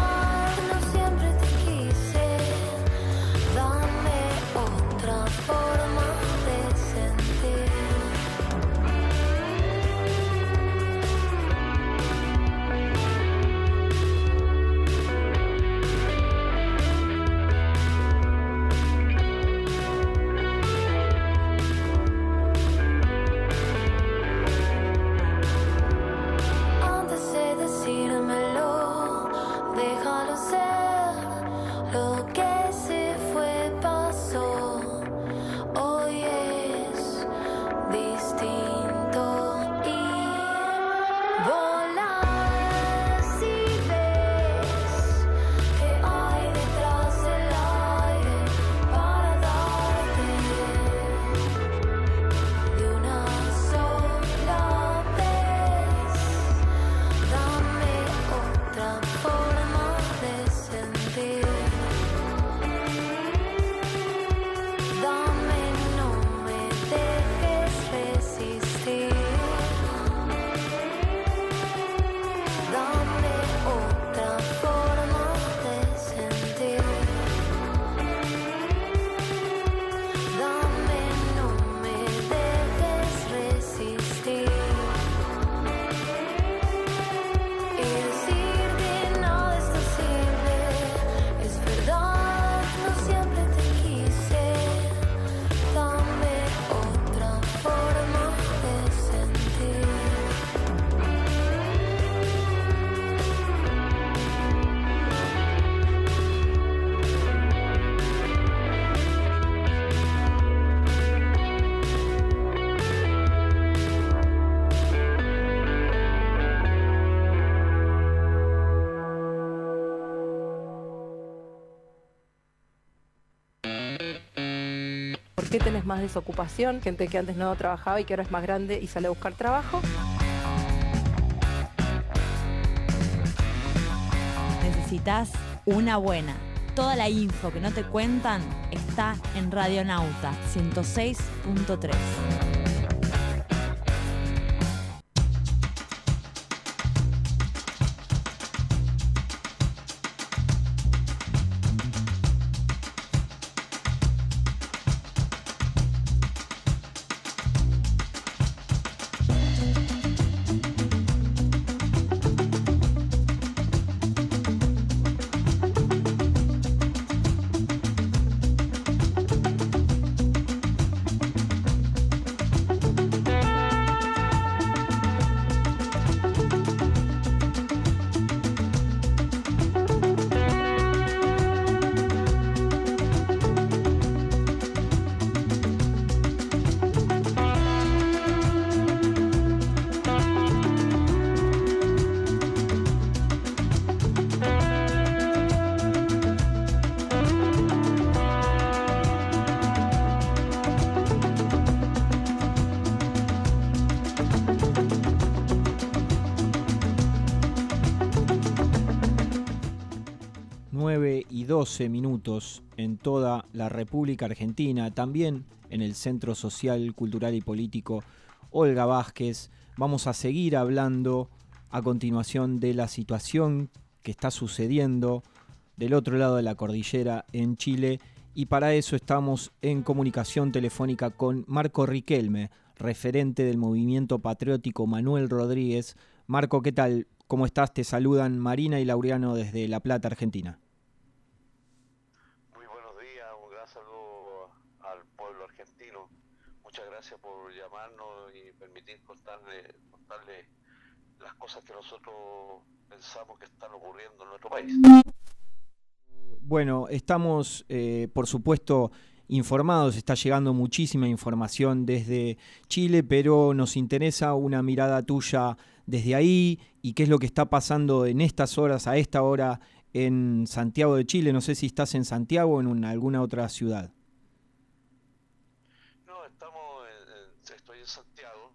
¿Por qué tenés más desocupación? Gente que antes no trabajaba y que ahora es más grande y sale a buscar trabajo. Necesitas una buena. Toda la info que no te cuentan está en Radionauta 106.3. 12 minutos en toda la República Argentina, también en el Centro Social, Cultural y Político Olga Vázquez. Vamos a seguir hablando a continuación de la situación que está sucediendo del otro lado de la cordillera en Chile, y para eso estamos en comunicación telefónica con Marco Riquelme, referente del movimiento patriótico Manuel Rodríguez. Marco, ¿qué tal? ¿Cómo estás? Te saludan Marina y Laureano desde La Plata, Argentina. Muy buenos días, un gran saludo al pueblo argentino. Muchas gracias por llamarnos y permitir contarle las cosas que nosotros pensamos que están ocurriendo en nuestro país. Bueno, estamos, por supuesto, informados, está llegando muchísima información desde Chile, pero nos interesa una mirada tuya desde ahí y qué es lo que está pasando en estas horas, a esta hora, en Santiago de Chile. No sé si estás en Santiago o en alguna otra ciudad. No, estoy en Santiago.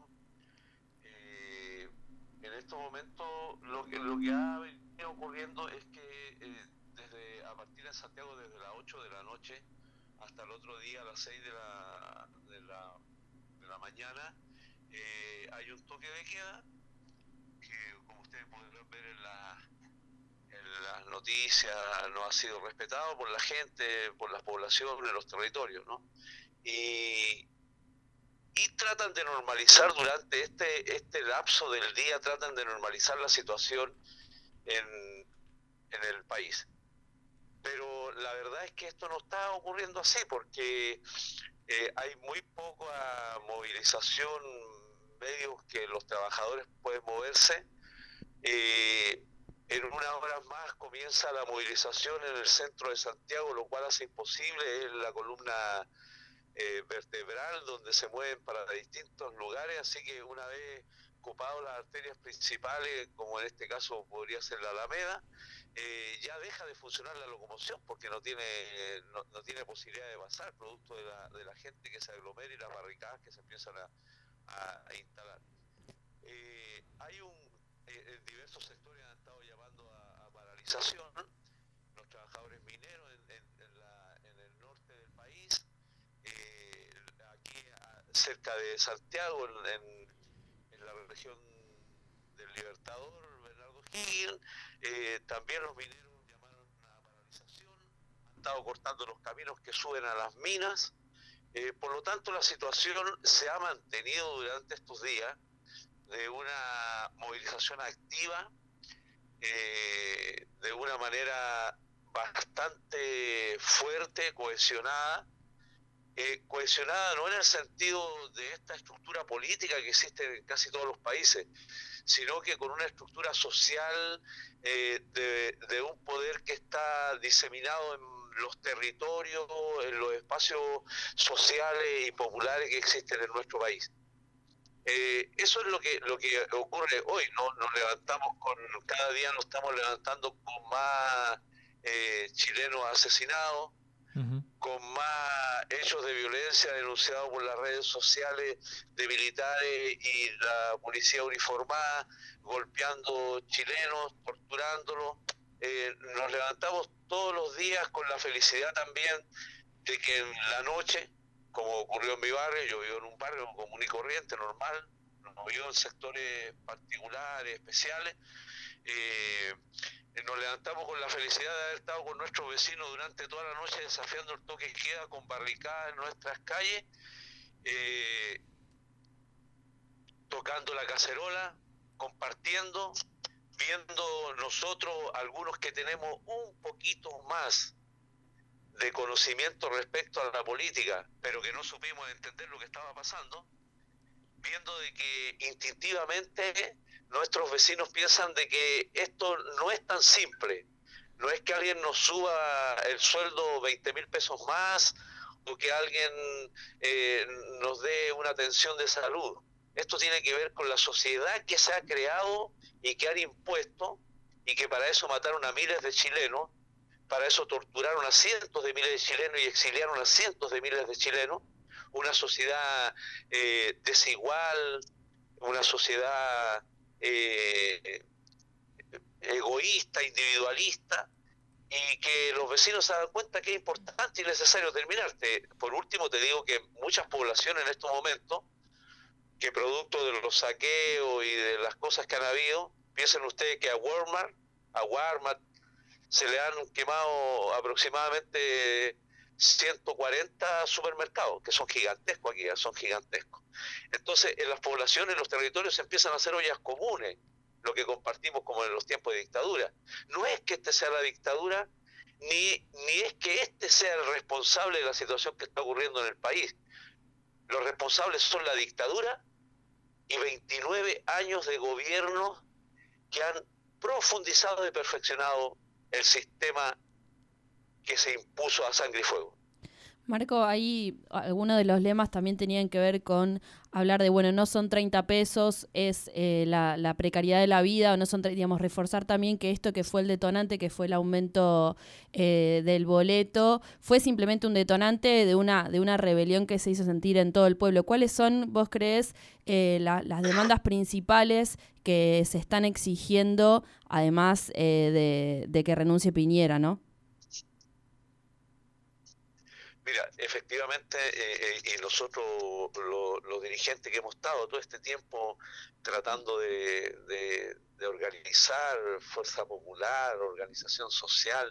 En estos momentos lo que ha venido ocurriendo es que a partir de Santiago, desde las 8 de la noche hasta el otro día a las 6 de la mañana, hay un toque de queda que, como ustedes podrán ver en las noticias, no ha sido respetado por la gente, por las poblaciones, los territorios, ¿no? Y tratan de normalizar durante este lapso del día, tratan de normalizar la situación en el país. Pero la verdad es que esto no está ocurriendo así, porque hay muy poca movilización, medios que los trabajadores pueden moverse. En unas horas más comienza la movilización en el centro de Santiago, lo cual hace imposible, es la columna vertebral donde se mueven para distintos lugares, así que una vez ocupado las arterias principales, como en este caso podría ser la Alameda, ya deja de funcionar la locomoción porque no tiene posibilidad de pasar, producto de la gente que se aglomera y las barricadas que se empiezan a instalar. En diversos sectores han estado llamando a paralización, los trabajadores mineros en el norte del país, aquí cerca de Santiago, en la región del Libertador, Bernardo Higgins, también los mineros llamaron a paralización, han estado cortando los caminos que suben a las minas, por lo tanto la situación se ha mantenido durante estos días de una movilización activa, de una manera bastante fuerte, cohesionada no en el sentido de esta estructura política que existe en casi todos los países, sino que con una estructura social de un poder que está diseminado en los territorios, en los espacios sociales y populares que existen en nuestro país. Eso es lo que ocurre hoy, ¿no? Cada día nos estamos levantando con más chilenos asesinados, con más hechos de violencia denunciados por las redes sociales de militares y la policía uniformada, golpeando chilenos, torturándolos. Nos levantamos todos los días con la felicidad también de que en la noche, como ocurrió en mi barrio, yo vivo en un barrio común y corriente, normal, no vivo en sectores particulares, especiales, nos levantamos con la felicidad de haber estado con nuestros vecinos durante toda la noche desafiando el toque de queda con barricadas en nuestras calles, tocando la cacerola, compartiendo, viendo nosotros algunos que tenemos un poquito más de conocimiento respecto a la política, pero que no supimos entender lo que estaba pasando, viendo de que instintivamente nuestros vecinos piensan de que esto no es tan simple, no es que alguien nos suba el sueldo 20.000 pesos más o que alguien nos dé una atención de salud. Esto tiene que ver con la sociedad que se ha creado y que han impuesto, y que para eso mataron a miles de chilenos, para eso torturaron a cientos de miles de chilenos y exiliaron a cientos de miles de chilenos. Una sociedad desigual, una sociedad egoísta, individualista, y que los vecinos se dan cuenta que es importante y necesario terminar. Por último, te digo que muchas poblaciones en estos momentos, que producto de los saqueos y de las cosas que han habido, piensen ustedes que a Walmart se le han quemado aproximadamente 140 supermercados, que son gigantescos aquí, son gigantescos. Entonces, en las poblaciones, en los territorios, se empiezan a hacer ollas comunes, lo que compartimos como en los tiempos de dictadura. No es que este sea la dictadura, ni es que este sea el responsable de la situación que está ocurriendo en el país. Los responsables son la dictadura y 29 años de gobierno que han profundizado y perfeccionado el sistema que se impuso a sangre y fuego. Marco, ahí algunos de los lemas también tenían que ver con hablar de, bueno, no son 30 pesos, es la precariedad de la vida, o no son, digamos, reforzar también que esto que fue el detonante, que fue el aumento del boleto, fue simplemente un detonante de una rebelión que se hizo sentir en todo el pueblo. ¿Cuáles son, vos creés, las demandas principales que se están exigiendo, además de que renuncie Piñera, ¿no? Mira, efectivamente, y nosotros, los dirigentes que hemos estado todo este tiempo tratando de organizar fuerza popular, organización social,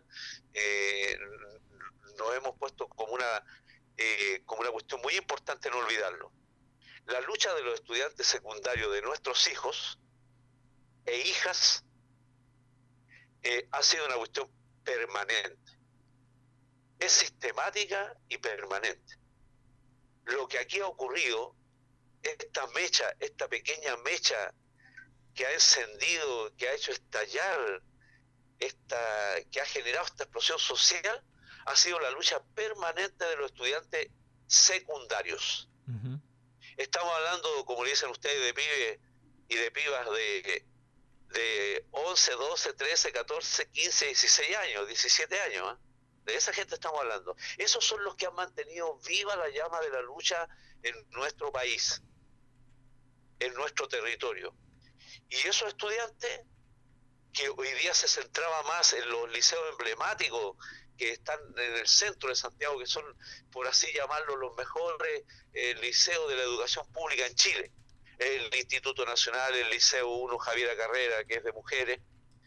nos hemos puesto como una cuestión muy importante no olvidarlo. La lucha de los estudiantes secundarios, de nuestros hijos e hijas, ha sido una cuestión permanente. Es sistemática y permanente. Lo que aquí ha ocurrido, esta pequeña mecha que ha encendido, que ha hecho estallar, que ha generado esta explosión social, ha sido la lucha permanente de los estudiantes secundarios. Uh-huh. Estamos hablando, como le dicen ustedes, de pibes y de pibas de 11, 12, 13, 14, 15, 16 años, 17 años, ¿eh? De esa gente estamos hablando. Esos son los que han mantenido viva la llama de la lucha en nuestro país, en nuestro territorio. Y esos estudiantes, que hoy día se centraba más en los liceos emblemáticos que están en el centro de Santiago, que son, por así llamarlo, los mejores liceos de la educación pública en Chile. El Instituto Nacional, el Liceo 1 Javiera Carrera, que es de mujeres,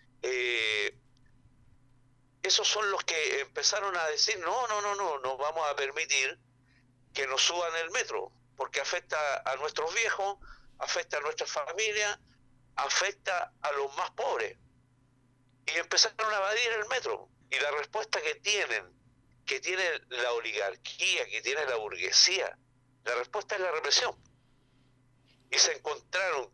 esos son los que empezaron a decir no vamos a permitir que nos suban el metro, porque afecta a nuestros viejos, afecta a nuestras familias, afecta a los más pobres. Y empezaron a evadir el metro. Y la respuesta que tiene la oligarquía, que tiene la burguesía, la respuesta es la represión. Y se encontraron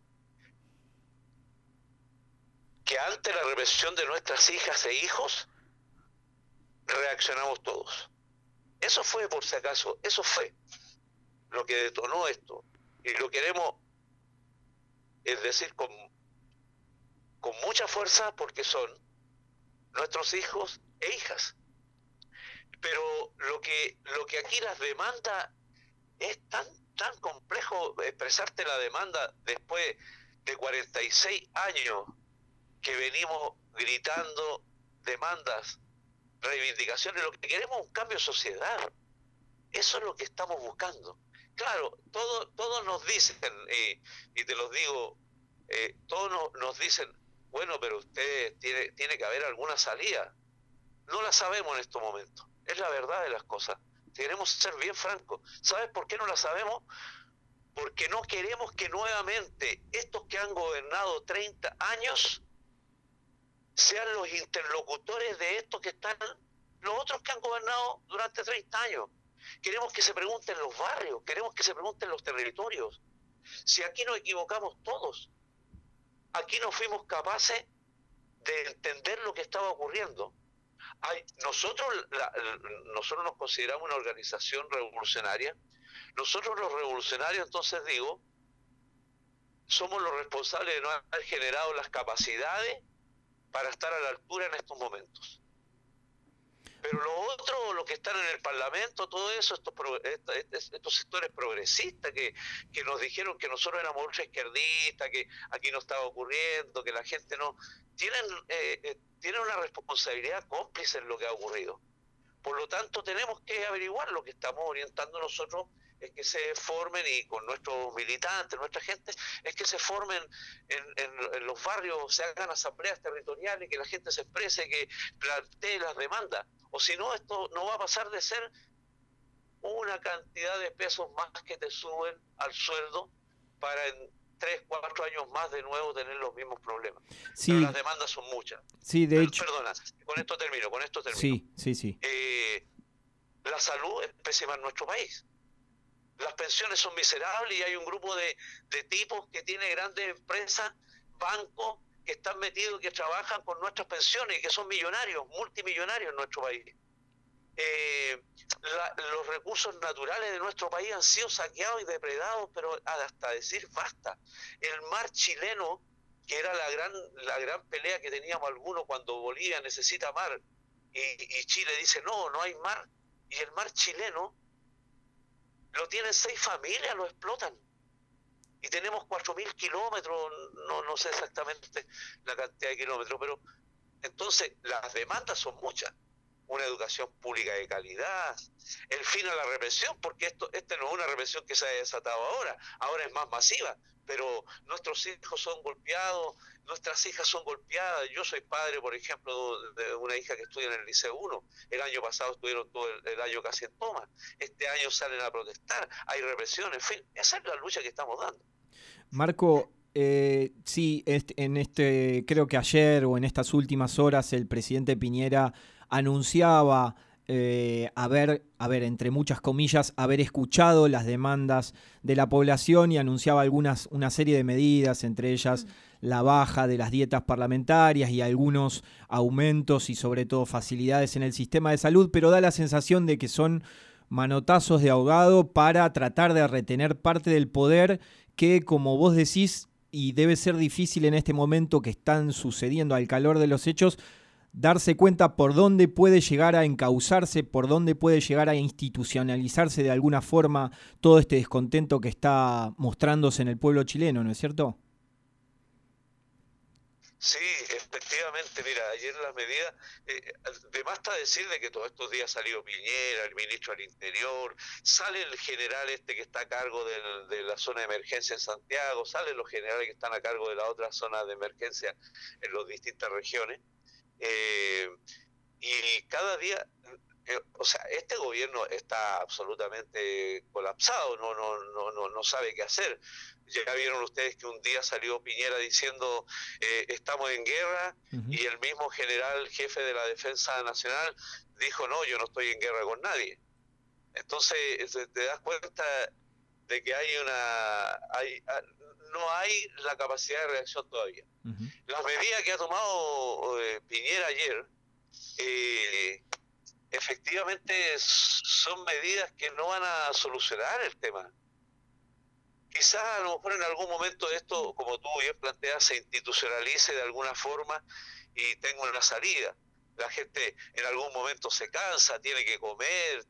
que ante la represión de nuestras hijas e hijos, reaccionamos todos. Eso fue, por si acaso, eso fue lo que detonó esto. Y lo queremos, es decir, con mucha fuerza, porque son nuestros hijos e hijas. Pero lo que aquí las demanda es tan complejo expresarte la demanda después de 46 años que venimos gritando demandas, reivindicaciones. Lo que queremos es un cambio de sociedad. Eso es lo que estamos buscando. Claro, todos nos dicen, y te los digo, todos nos dicen, bueno, pero usted tiene que haber alguna salida. No la sabemos en estos momentos. Es la verdad de las cosas. Queremos ser bien francos. ¿Sabes por qué no la sabemos? Porque no queremos que nuevamente estos que han gobernado 30 años sean los interlocutores de estos que están, los otros que han gobernado durante 30 años. Queremos que se pregunten los barrios, queremos que se pregunten los territorios. Si aquí nos equivocamos todos, aquí no fuimos capaces de entender lo que estaba ocurriendo. Nosotros nos consideramos una organización revolucionaria. Nosotros los revolucionarios, entonces digo, somos los responsables de no haber generado las capacidades para estar a la altura en estos momentos. Pero los otros, los que están en el Parlamento, todo eso, estos sectores progresistas que nos dijeron que nosotros éramos ultraizquierdistas, que aquí no estaba ocurriendo, que la gente no... Tienen una responsabilidad cómplice en lo que ha ocurrido. Por lo tanto, tenemos que averiguar. Lo que estamos orientando nosotros es que se formen, y con nuestros militantes, nuestra gente, es que se formen en los barrios, se hagan asambleas territoriales, que la gente se exprese, que plantee las demandas. O si no, esto no va a pasar de ser una cantidad de pesos más que te suben al sueldo para en 3, 4 años más de nuevo tener los mismos problemas. Sí. Pero las demandas son muchas. Sí, de hecho. Perdona, con esto termino. Sí. La salud es pésima en nuestro país. Las pensiones son miserables y hay un grupo de tipos que tiene grandes empresas, bancos, que están metidos, que trabajan con nuestras pensiones y que son millonarios, multimillonarios en nuestro país. Los recursos naturales de nuestro país han sido saqueados y depredados, pero hasta decir basta. El mar chileno, que era la gran pelea que teníamos algunos cuando Bolivia necesita mar y Chile dice no hay mar, y el mar chileno lo tienen 6 familias, lo explotan. Y tenemos 4.000 kilómetros, no sé exactamente la cantidad de kilómetros, pero entonces las demandas son muchas. Una educación pública de calidad, el fin a la represión, porque esta no es una represión que se haya desatado ahora es más masiva, pero nuestros hijos son golpeados, nuestras hijas son golpeadas. Yo soy padre, por ejemplo, de una hija que estudia en el Liceo 1, el año pasado estuvieron todo el año casi en toma, este año salen a protestar, hay represión, en fin, esa es la lucha que estamos dando. Marco, sí, creo que ayer o en estas últimas horas el presidente Piñera anunciaba haber, entre muchas comillas, haber escuchado las demandas de la población y anunciaba una serie de medidas, entre ellas la baja de las dietas parlamentarias y algunos aumentos y sobre todo facilidades en el sistema de salud, pero da la sensación de que son manotazos de ahogado para tratar de retener parte del poder que, como vos decís, y debe ser difícil en este momento que están sucediendo al calor de los hechos, darse cuenta por dónde puede llegar a encauzarse, por dónde puede llegar a institucionalizarse de alguna forma todo este descontento que está mostrándose en el pueblo chileno, ¿no es cierto? Sí, efectivamente, mira, ayer las medidas, de más está decir de que todos estos días salió Piñera, el ministro del Interior, sale el general que está a cargo de la zona de emergencia en Santiago, salen los generales que están a cargo de la otra zona de emergencia en las distintas regiones, y cada día, o sea, este gobierno está absolutamente colapsado, no sabe qué hacer. Ya vieron ustedes que un día salió Piñera diciendo estamos en guerra, y el mismo general jefe de la Defensa Nacional dijo no, yo no estoy en guerra con nadie. Entonces te das cuenta de que no hay la capacidad de reacción todavía. Las medidas que ha tomado Piñera ayer efectivamente son medidas que no van a solucionar el tema. Quizás a lo mejor en algún momento esto, como tú bien planteas, se institucionalice de alguna forma y tenga una salida. La gente en algún momento se cansa, tiene que comer,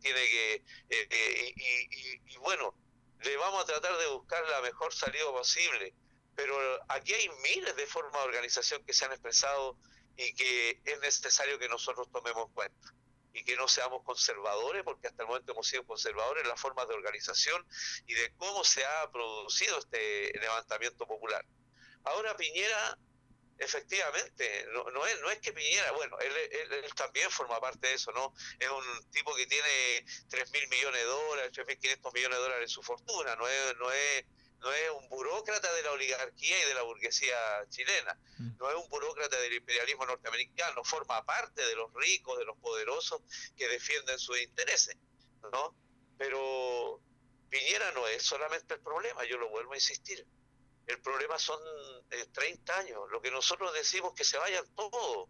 y bueno, le vamos a tratar de buscar la mejor salida posible. Pero aquí hay miles de formas de organización que se han expresado y que es necesario que nosotros tomemos cuenta. Y que no seamos conservadores, porque hasta el momento hemos sido conservadores en las formas de organización y de cómo se ha producido este levantamiento popular. Ahora Piñera, efectivamente, no es que Piñera, bueno, él también forma parte de eso, ¿no? Es un tipo que tiene 3.000 millones de dólares, 3.500 millones de dólares en su fortuna, no es un burócrata de la oligarquía y de la burguesía chilena, no es un burócrata del imperialismo norteamericano, forma parte de los ricos, de los poderosos que defienden sus intereses, ¿no? Pero Piñera no es solamente el problema, yo lo vuelvo a insistir. El problema son 30 años, lo que nosotros decimos que se vayan todos.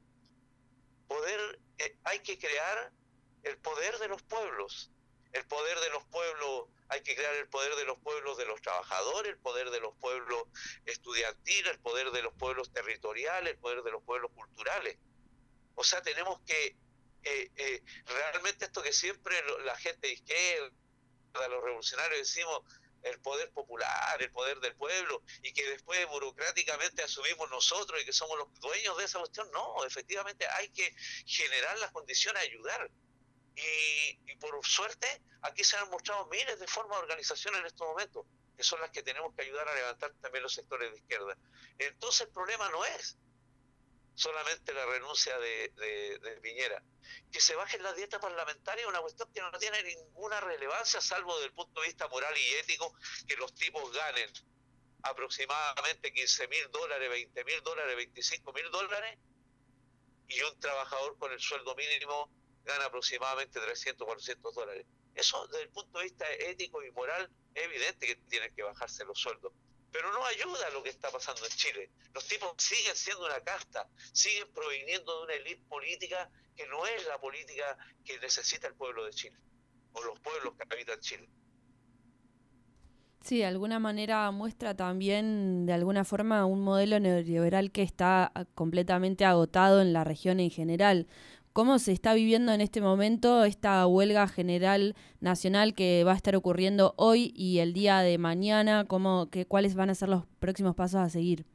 Hay que crear el poder de los pueblos. El poder de los pueblos, hay que crear el poder de los pueblos de los trabajadores, el poder de los pueblos estudiantiles, el poder de los pueblos territoriales, el poder de los pueblos culturales. O sea, tenemos que realmente esto que siempre la gente de izquierda, los revolucionarios decimos, el poder popular, el poder del pueblo, y que después burocráticamente asumimos nosotros y que somos los dueños de esa cuestión. No, efectivamente hay que generar las condiciones de ayudar. Y por suerte, aquí se han mostrado miles de formas de organización en estos momentos, que son las que tenemos que ayudar a levantar también los sectores de izquierda. Entonces el problema no es solamente la renuncia de Piñera. Que se baje la dieta parlamentaria es una cuestión que no tiene ninguna relevancia, salvo desde el punto de vista moral y ético, que los tipos ganen aproximadamente $15.000, $20.000, $25.000, y un trabajador con el sueldo mínimo gana aproximadamente $300, $400. Eso, desde el punto de vista ético y moral, es evidente que tienen que bajarse los sueldos. Pero no ayuda a lo que está pasando en Chile. Los tipos siguen siendo una casta, siguen proviniendo de una élite política que no es la política que necesita el pueblo de Chile, o los pueblos que habitan Chile. Sí, de alguna manera muestra también, de alguna forma, un modelo neoliberal que está completamente agotado en la región en general. ¿Cómo se está viviendo en este momento esta huelga general nacional que va a estar ocurriendo hoy y el día de mañana? ¿Cuáles van a ser los próximos pasos a seguir?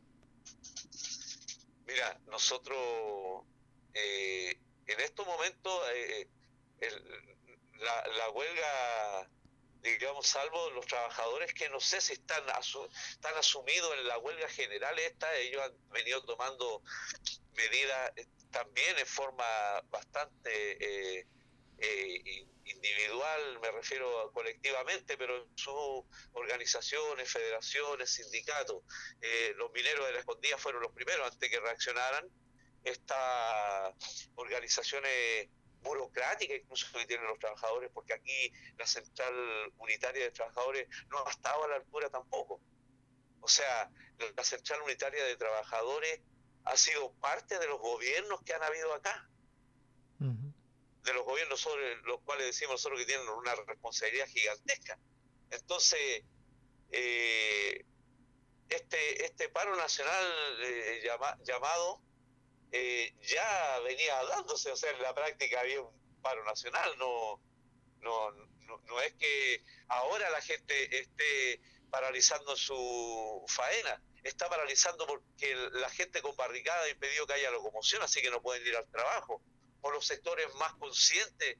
Mira, nosotros en estos momentos la huelga, digamos, salvo los trabajadores que no sé si están asumidos en la huelga general ellos han venido tomando medidas también en forma bastante individual, me refiero colectivamente, pero en sus organizaciones, federaciones, sindicatos. Los mineros de la Escondida fueron los primeros antes que reaccionaran. Estas organizaciones burocráticas incluso que tienen los trabajadores, porque aquí la Central Unitaria de Trabajadores no ha estado a la altura tampoco. O sea, la Central Unitaria de Trabajadores ha sido parte de los gobiernos que han habido acá. De los gobiernos sobre los cuales decimos nosotros que tienen una responsabilidad gigantesca. Entonces, este paro nacional llamado ya venía dándose, o sea, en la práctica había un paro nacional, no es que ahora la gente esté paralizando su faena, está paralizando porque la gente con barricada ha impedido que haya locomoción, así que no pueden ir al trabajo. O los sectores más conscientes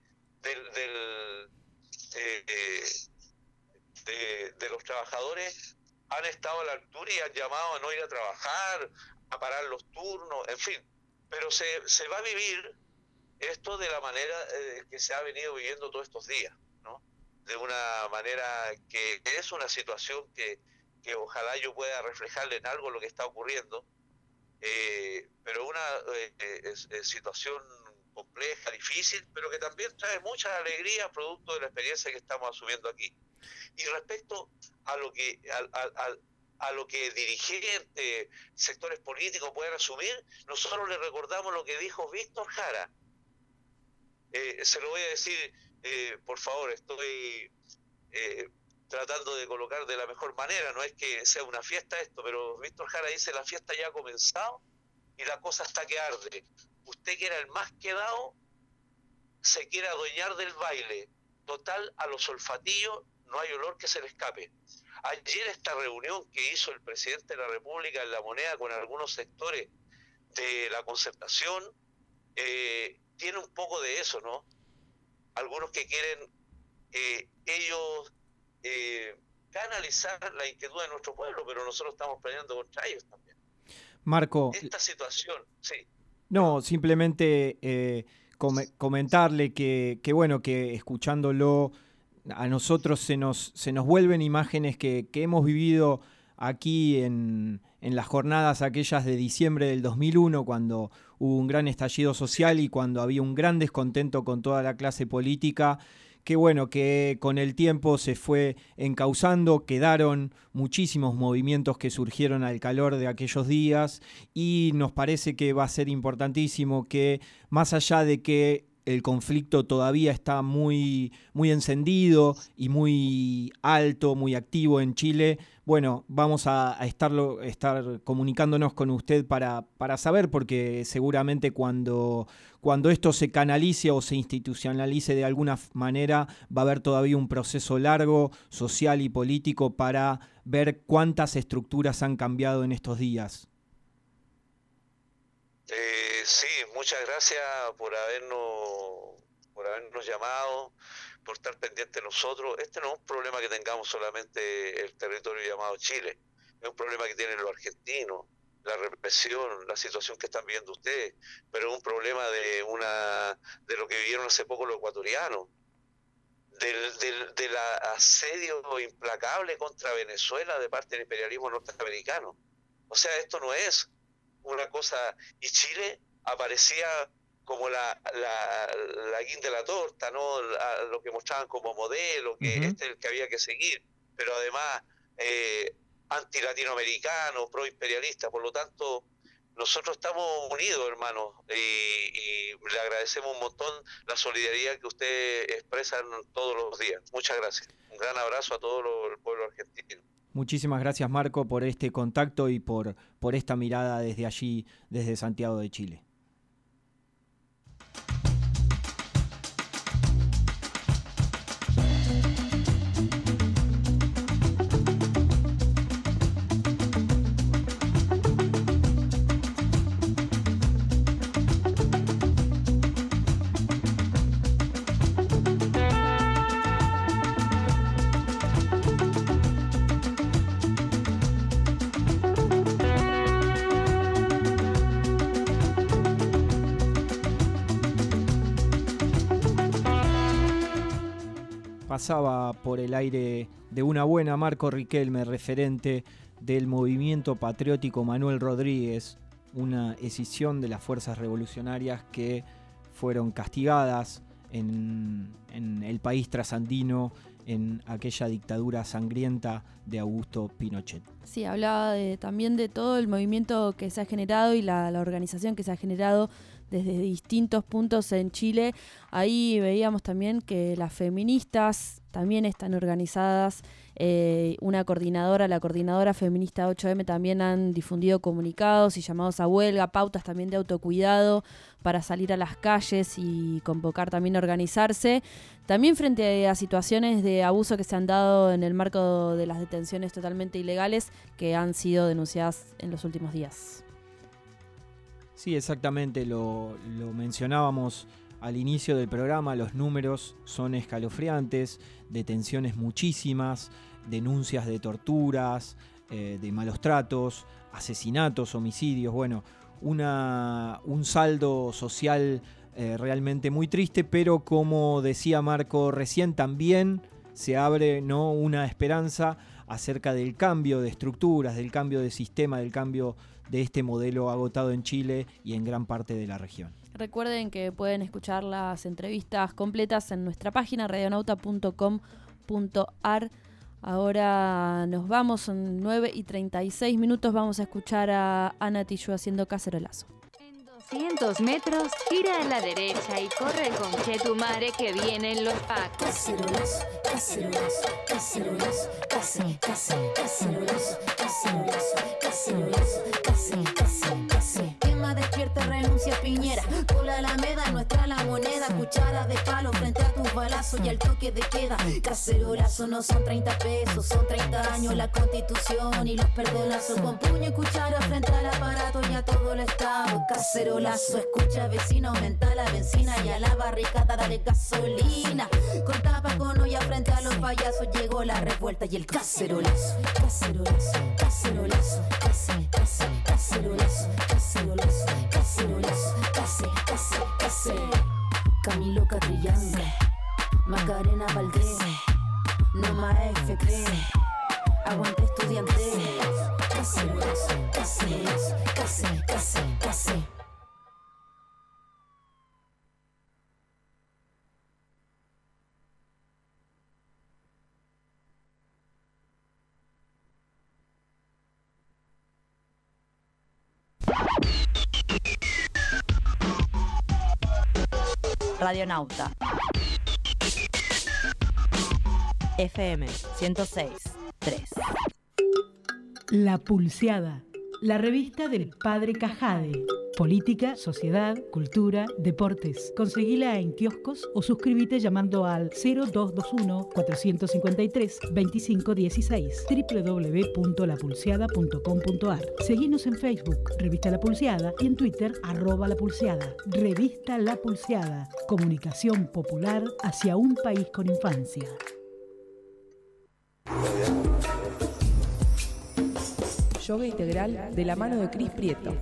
de los trabajadores han estado a la altura y han llamado a no ir a trabajar, a parar los turnos, en fin. Pero se va a vivir esto de la manera que se ha venido viviendo todos estos días, ¿no? De una manera que es una situación que ojalá yo pueda reflejarle en algo lo que está ocurriendo, pero una situación compleja, difícil, pero que también trae mucha alegría producto de la experiencia que estamos asumiendo aquí. Y respecto a lo que dirigentes, sectores políticos pueden asumir, nosotros le recordamos lo que dijo Víctor Jara. Se lo voy a decir, por favor, estoy tratando de colocar de la mejor manera, no es que sea una fiesta esto, pero Víctor Jara dice: la fiesta ya ha comenzado y la cosa está que arde. Usted, que era el más quedado, se quiere adueñar del baile. Total, a los olfatillos no hay olor que se le escape. Ayer esta reunión que hizo el presidente de la República en La Moneda con algunos sectores de la concertación tiene un poco de eso, ¿no? Algunos que quieren ellos canalizar la inquietud de nuestro pueblo, pero nosotros estamos peleando contra ellos también. Marco, esta situación, sí. No, simplemente comentarle que bueno, que escuchándolo a nosotros se nos vuelven imágenes que hemos vivido aquí en las jornadas aquellas de diciembre del 2001, cuando hubo un gran estallido social y cuando había un gran descontento con toda la clase política, que bueno, que con el tiempo se fue encauzando, quedaron muchísimos movimientos que surgieron al calor de aquellos días, y nos parece que va a ser importantísimo que, más allá de que el conflicto todavía está muy, muy encendido y muy alto, muy activo en Chile. Bueno, vamos a estar comunicándonos con usted para saber, porque seguramente cuando esto se canalice o se institucionalice de alguna manera, va a haber todavía un proceso largo, social y político, para ver cuántas estructuras han cambiado en estos días. Sí, muchas gracias por habernos llamado, por estar pendiente de nosotros. Este no es un problema que tengamos solamente el territorio llamado Chile, es un problema que tienen los argentinos, la represión, la situación que están viviendo ustedes, pero es un problema de lo que vivieron hace poco los ecuatorianos, del asedio implacable contra Venezuela de parte del imperialismo norteamericano. O sea, esto no es una cosa, y Chile aparecía como la guinda de la torta, ¿no? Lo que mostraban como modelo, que este es el que había que seguir, pero además anti-latinoamericano, pro-imperialista. Por lo tanto, nosotros estamos unidos, hermanos, y le agradecemos un montón la solidaridad que ustedes expresan todos los días. Muchas gracias. Un gran abrazo a todo el pueblo argentino. Muchísimas gracias, Marco, por este contacto y por esta mirada desde allí, desde Santiago de Chile. Pasaba por el aire de una buena Marco Riquelme, referente del movimiento patriótico Manuel Rodríguez, una escisión de las fuerzas revolucionarias que fueron castigadas en el país trasandino en aquella dictadura sangrienta de Augusto Pinochet. Sí, hablaba también de todo el movimiento que se ha generado y la organización que se ha generado desde distintos puntos en Chile. Ahí veíamos también que las feministas también están organizadas. La coordinadora feminista 8M, también han difundido comunicados y llamados a huelga, pautas también de autocuidado para salir a las calles y convocar también a organizarse. También frente a situaciones de abuso que se han dado en el marco de las detenciones totalmente ilegales que han sido denunciadas en los últimos días. Sí, exactamente, lo mencionábamos al inicio del programa, los números son escalofriantes, detenciones muchísimas, denuncias de torturas, de malos tratos, asesinatos, homicidios, bueno, un saldo social realmente muy triste, pero como decía Marco recién, también se abre, ¿no?, una esperanza acerca del cambio de estructuras, del cambio de sistema, del cambio de este modelo agotado en Chile y en gran parte de la región. Recuerden que pueden escuchar las entrevistas completas en nuestra página radionauta.com.ar. Ahora nos vamos, son 9:36, vamos a escuchar a Ana Tijoux haciendo Cacerolazo. 200 metros, gira a la derecha y corre con Chetumare que vienen los pacos. Cacerolazo, cacerolazo, cacerolazo, cacerolazo, cacerolazo, cacerolazo, cacerolazo. Quema despierta, renuncia Piñera. Por la Alameda, nuestra la moneda. Cuchara de palo frente a tus balazos y al toque de queda. Cacerolazo no son 30 pesos, son 30 años la Constitución y los perdonazos. Con puño y cuchara frente al aparato y a todo el Estado. Cacerolazo, escucha vecino, aumenta la benzina y a la barricada dale gasolina. Con tapa con olla frente a los payasos llegó la revuelta y el cacerolazo. Cacerolazo, cacerolazo, cacerolazo, cacerolazo, cacerolazo, cacerolazo, cacerolazo. Camilo Catrillanza, Macarena Valdés, Norma FP, aguante estudiante. Cacerolazo, cacerolazo, cacerolazo. Radionauta. FM 106.3. La Pulseada, la revista del Padre Cajade. Política, sociedad, cultura, deportes. Conseguila en kioscos o suscríbete llamando al 0221-453-2516 www.lapulseada.com.ar. Seguinos en Facebook, Revista La Pulseada, y en Twitter, @lapulseada. Revista La Pulseada. Comunicación popular hacia un país con infancia. Yoga integral de la mano de Cris Prieto.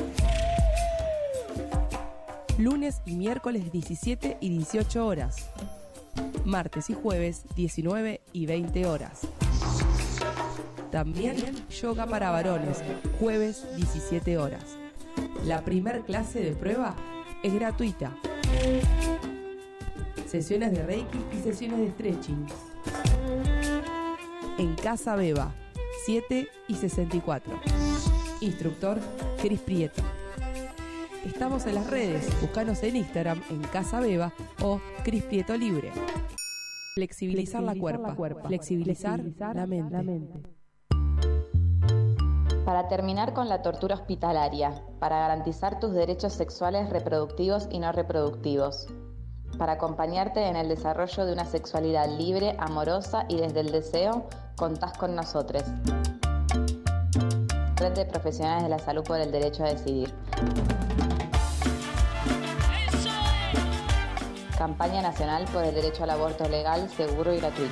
Lunes y miércoles 17 y 18 horas. Martes y jueves 19 y 20 horas. También yoga para varones, jueves 17 horas. La primer clase de prueba es gratuita. Sesiones de Reiki y sesiones de stretching. En Casa Beba, 7 y 64. Instructor Cris Prieto. Estamos en las redes, búscanos en Instagram en Casa Beba o Cris Prieto Libre. Flexibilizar la cuerpa, flexibilizar la mente. Para terminar con la tortura hospitalaria, para garantizar tus derechos sexuales reproductivos y no reproductivos, para acompañarte en el desarrollo de una sexualidad libre, amorosa y desde el deseo, contás con nosotros. Red de Profesionales de la Salud por el Derecho a Decidir. Campaña Nacional por el Derecho al Aborto Legal, Seguro y Gratuito.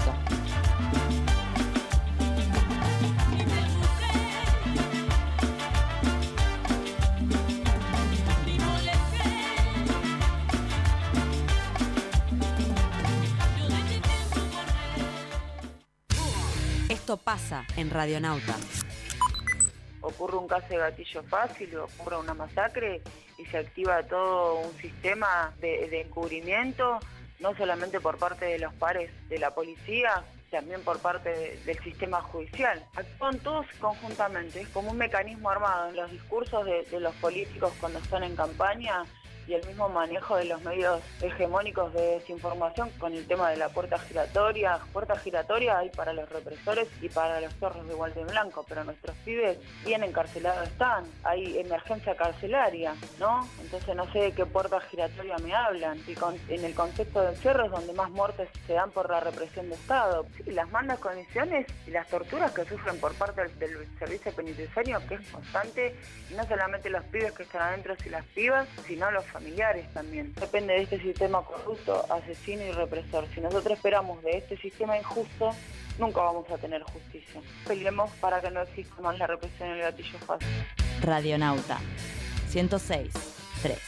Esto pasa en Radionauta. Ocurre un caso de gatillo fácil, ocurre una masacre y se activa todo un sistema de encubrimiento, no solamente por parte de los pares de la policía, también por parte del sistema judicial. Actúan todos conjuntamente, es como un mecanismo armado en los discursos de los políticos cuando están en campaña y el mismo manejo de los medios hegemónicos de desinformación con el tema de la puerta giratoria. Puerta giratoria hay para los represores y para los zorros de guante blanco, pero nuestros pibes bien encarcelados están. Hay emergencia carcelaria, ¿no? Entonces no sé de qué puerta giratoria me hablan. Y en el concepto del encierro es donde más muertes se dan por la represión de Estado. Sí, las malas condiciones y las torturas que sufren por parte del servicio penitenciario, que es constante, y no solamente los pibes que están adentro y las pibas, sino los familiares también. Depende de este sistema corrupto, asesino y represor. Si nosotros esperamos de este sistema injusto, nunca vamos a tener justicia. Peleemos para que no exista más la represión y el gatillo fácil. Radionauta 106.3.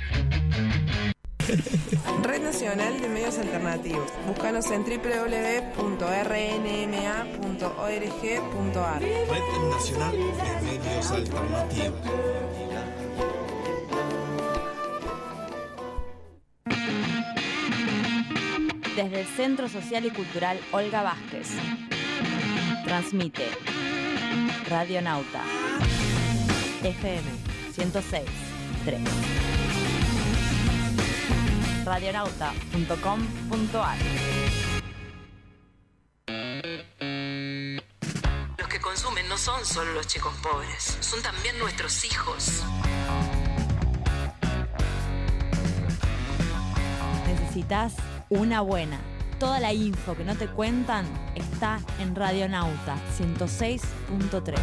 Red Nacional de Medios Alternativos. Búscanos en www.rnma.org.ar. Red Nacional de Medios Alternativos. Desde el Centro Social y Cultural Olga Vázquez. Transmite Radionauta FM 106.3. Radionauta.com.ar. Los que consumen no son solo los chicos pobres, son también nuestros hijos. Necesitas una buena. Toda la info que no te cuentan está en Radionauta 106.3.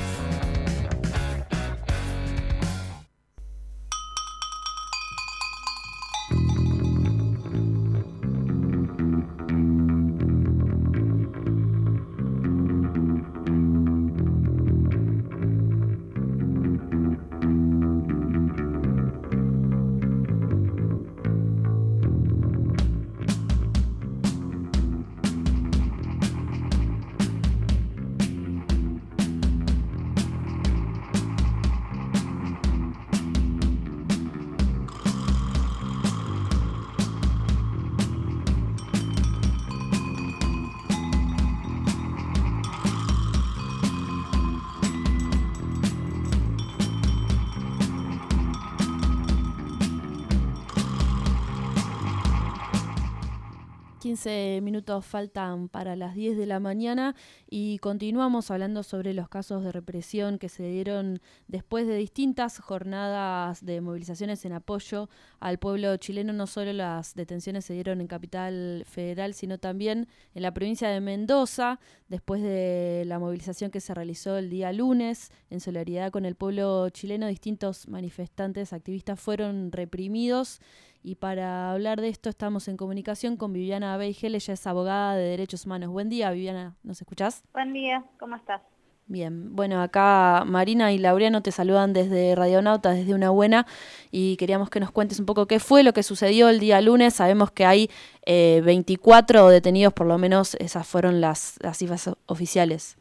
15 minutos faltan para las 10 de la mañana y continuamos hablando sobre los casos de represión que se dieron después de distintas jornadas de movilizaciones en apoyo al pueblo chileno. No solo las detenciones se dieron en Capital Federal, sino también en la provincia de Mendoza, después de la movilización que se realizó el día lunes en solidaridad con el pueblo chileno. Distintos manifestantes, activistas fueron reprimidos. Y para hablar de esto estamos en comunicación con Viviana Beigel, ella es abogada de derechos humanos. Buen día, Viviana, ¿nos escuchás? Buen día, ¿cómo estás? Bien, bueno, acá Marina y Laureano te saludan desde Radionauta, desde Una Buena, y queríamos que nos cuentes un poco qué fue lo que sucedió el día lunes. Sabemos que hay 24 detenidos, por lo menos esas fueron las cifras oficiales.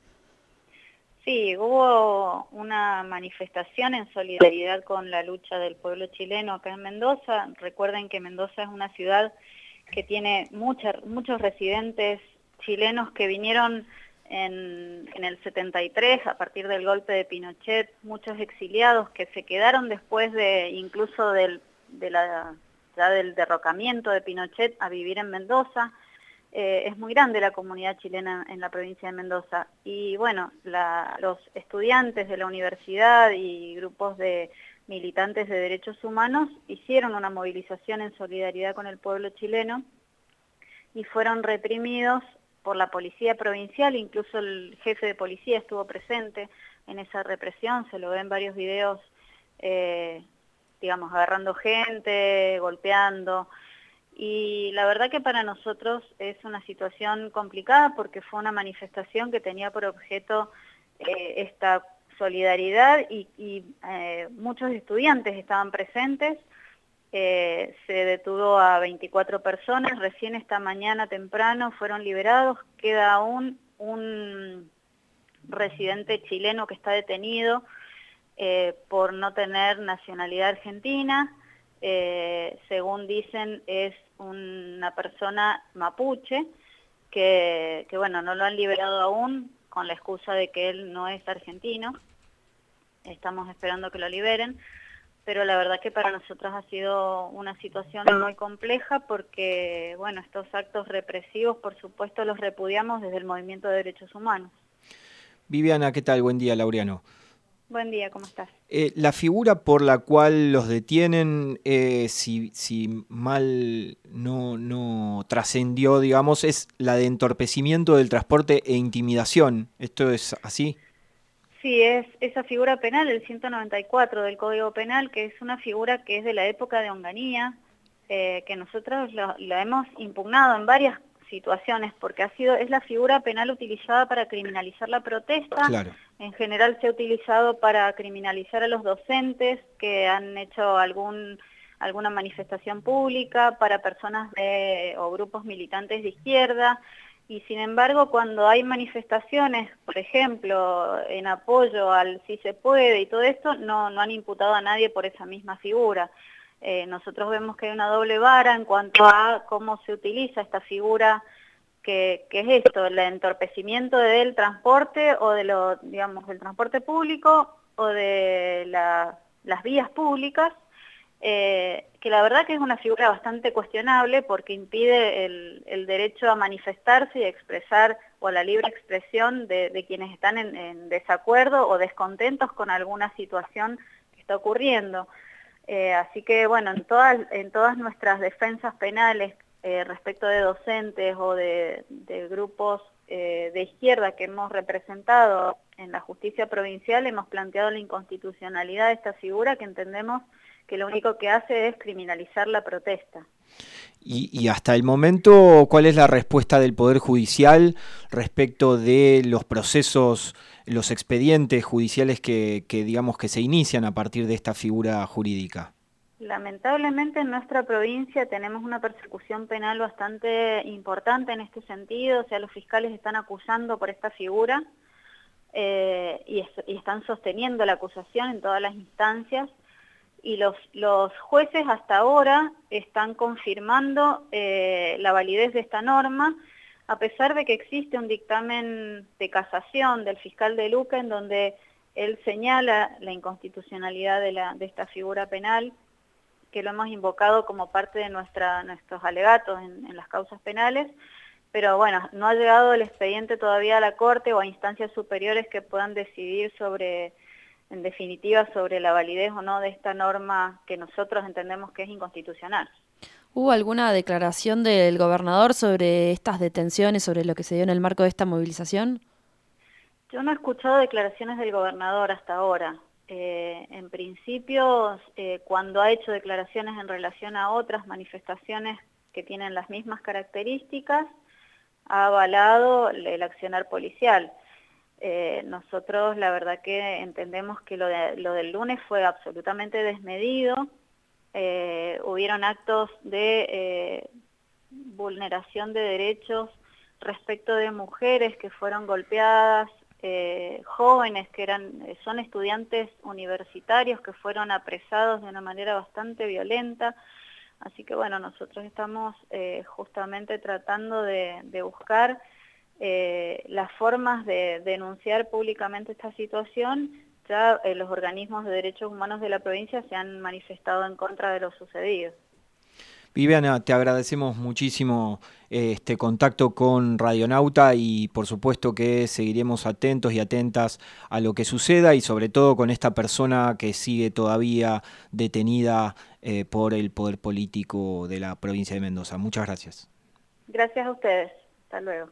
Sí, hubo una manifestación en solidaridad con la lucha del pueblo chileno acá en Mendoza. Recuerden que Mendoza es una ciudad que tiene muchos residentes chilenos que vinieron en el 73 a partir del golpe de Pinochet, muchos exiliados que se quedaron después de incluso del derrocamiento de Pinochet a vivir en Mendoza. Es muy grande la comunidad chilena en la provincia de Mendoza y bueno, los estudiantes de la universidad y grupos de militantes de derechos humanos hicieron una movilización en solidaridad con el pueblo chileno y fueron reprimidos por la policía provincial. Incluso el jefe de policía estuvo presente en esa represión, se lo ve en varios videos, digamos, agarrando gente, golpeando. Y la verdad que para nosotros es una situación complicada porque fue una manifestación que tenía por objeto esta solidaridad y muchos estudiantes estaban presentes. Se detuvo a 24 personas, recién esta mañana temprano fueron liberados. Queda aún un residente chileno que está detenido por no tener nacionalidad argentina. Según dicen es una persona mapuche que bueno, no lo han liberado aún con la excusa de que él no es argentino. Estamos esperando que lo liberen, pero la verdad que para nosotros ha sido una situación muy compleja porque bueno, estos actos represivos por supuesto los repudiamos desde el Movimiento de Derechos Humanos. Viviana, ¿qué tal? Buen día, Laureano. Buen día, ¿cómo estás? La figura por la cual los detienen, si mal no trascendió, digamos, es la de entorpecimiento del transporte e intimidación. ¿Esto es así? Sí, es esa figura penal, el 194 del Código Penal, que es una figura que es de la época de Onganía, que nosotros la hemos impugnado en varias situaciones, porque es la figura penal utilizada para criminalizar la protesta. Claro. En general se ha utilizado para criminalizar a los docentes que han hecho alguna manifestación pública, para personas o grupos militantes de izquierda, y sin embargo cuando hay manifestaciones, por ejemplo, en apoyo al Sí se puede y todo esto, no han imputado a nadie por esa misma figura. Nosotros vemos que hay una doble vara en cuanto a cómo se utiliza esta figura, que es esto, el entorpecimiento del transporte o del transporte público o de las vías públicas, que la verdad que es una figura bastante cuestionable porque impide el derecho a manifestarse y a expresar, o a la libre expresión de quienes están en desacuerdo o descontentos con alguna situación que está ocurriendo. Así que bueno, en todas nuestras defensas penales respecto de docentes o de grupos de izquierda que hemos representado en la justicia provincial, hemos planteado la inconstitucionalidad de esta figura, que entendemos que lo único que hace es criminalizar la protesta. Y hasta el momento, ¿cuál es la respuesta del Poder Judicial respecto de los procesos, los expedientes judiciales que digamos que se inician a partir de esta figura jurídica? Lamentablemente en nuestra provincia tenemos una persecución penal bastante importante en este sentido, o sea, los fiscales están acusando por esta figura y están sosteniendo la acusación en todas las instancias, y los jueces hasta ahora están confirmando la validez de esta norma, a pesar de que existe un dictamen de casación del fiscal de Luca en donde él señala la inconstitucionalidad de esta figura penal que lo hemos invocado como parte de nuestros alegatos en las causas penales, pero bueno, no ha llegado el expediente todavía a la Corte o a instancias superiores que puedan decidir en definitiva, sobre la validez o no de esta norma que nosotros entendemos que es inconstitucional. ¿Hubo alguna declaración del gobernador sobre estas detenciones, sobre lo que se dio en el marco de esta movilización? Yo no he escuchado declaraciones del gobernador hasta ahora. En principio, cuando ha hecho declaraciones en relación a otras manifestaciones que tienen las mismas características, ha avalado el accionar policial. Nosotros la verdad que entendemos que lo del lunes fue absolutamente desmedido. Hubieron actos de vulneración de derechos respecto de mujeres que fueron golpeadas, jóvenes que son estudiantes universitarios que fueron apresados de una manera bastante violenta. Así que bueno, nosotros estamos justamente tratando de buscar las formas de denunciar públicamente esta situación. Ya los organismos de derechos humanos de la provincia se han manifestado en contra de lo sucedido. Viviana, te agradecemos muchísimo este contacto con Radionauta y por supuesto que seguiremos atentos y atentas a lo que suceda y sobre todo con esta persona que sigue todavía detenida por el poder político de la provincia de Mendoza. Muchas gracias. Gracias a ustedes. Hasta luego.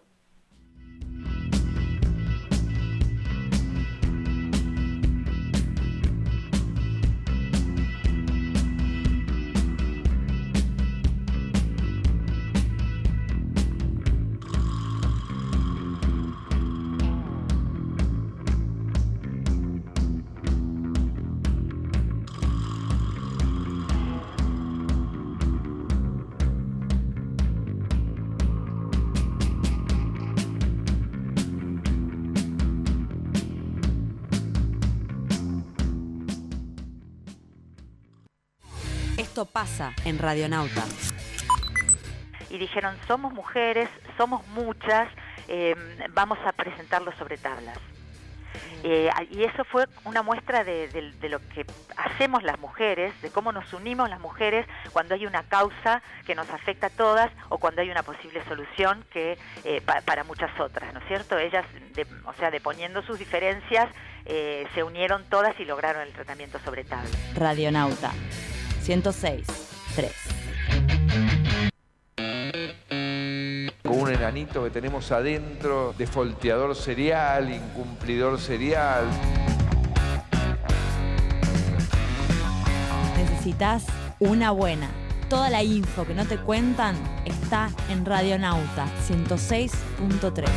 Esto pasa en Radionauta. Y dijeron, somos mujeres, somos muchas, vamos a presentarlo sobre tablas. Y eso fue una muestra de lo que hacemos las mujeres, de cómo nos unimos las mujeres cuando hay una causa que nos afecta a todas o cuando hay una posible solución que para muchas otras, ¿no es cierto? Ellas, deponiendo sus diferencias, se unieron todas y lograron el tratamiento sobre tablas. Radionauta 106.3. Con un enanito que tenemos adentro, defolteador serial, incumplidor serial. Necesitas una buena. Toda la info que no te cuentan está en Radionauta 106.3.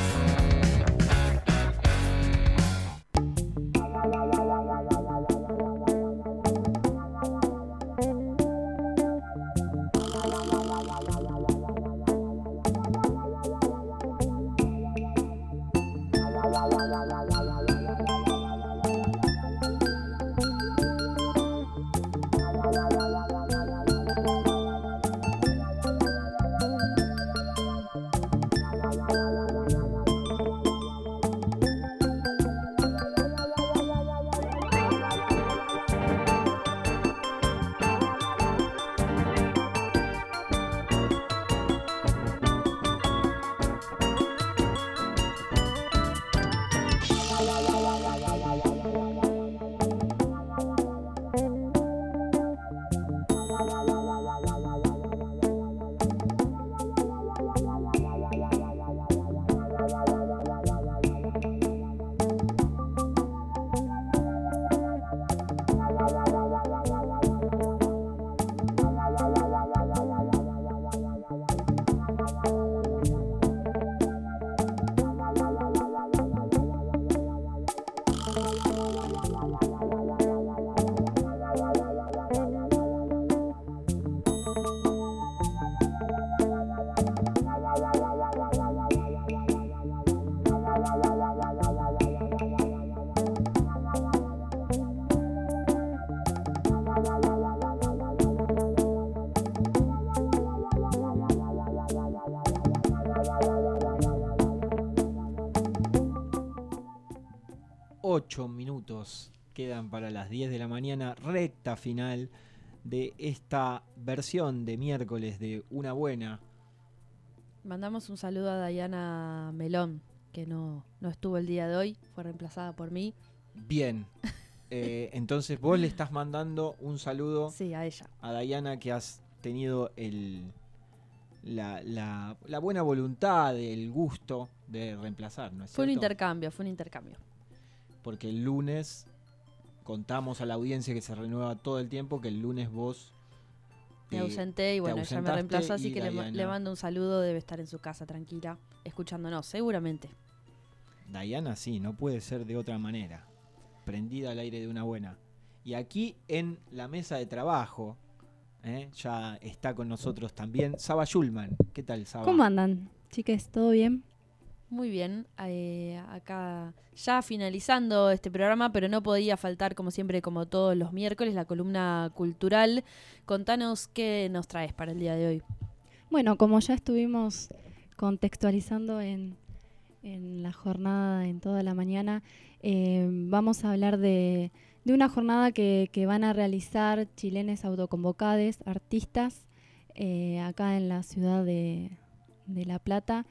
Minutos quedan para las 10 de la mañana, recta final de esta versión de miércoles de Una Buena. Mandamos un saludo a Dayana Melón, que no estuvo el día de hoy, fue reemplazada por mí. Bien. Entonces vos le estás mandando un saludo, sí, a ella, a Dayana, que has tenido la buena voluntad, el gusto de reemplazar, ¿no es fue cierto? Fue un intercambio. Porque el lunes contamos a la audiencia, que se renueva todo el tiempo, que el lunes vos me ausenté y bueno, ella me reemplazó, así que le mando un saludo, debe estar en su casa tranquila, escuchándonos, seguramente. Dayana sí, no puede ser de otra manera. Prendida al aire de Una Buena. Y aquí en la mesa de trabajo, ya está con nosotros también Saba Schulman. ¿Qué tal, Saba? ¿Cómo andan, chiques? ¿Todo bien? Muy bien, acá ya finalizando este programa, pero no podía faltar, como siempre, como todos los miércoles, la columna cultural. Contanos qué nos traes para el día de hoy. Bueno, como ya estuvimos contextualizando en la jornada, en toda la mañana, vamos a hablar de una jornada que van a realizar chilenes autoconvocados, artistas, acá en la ciudad de La Plata.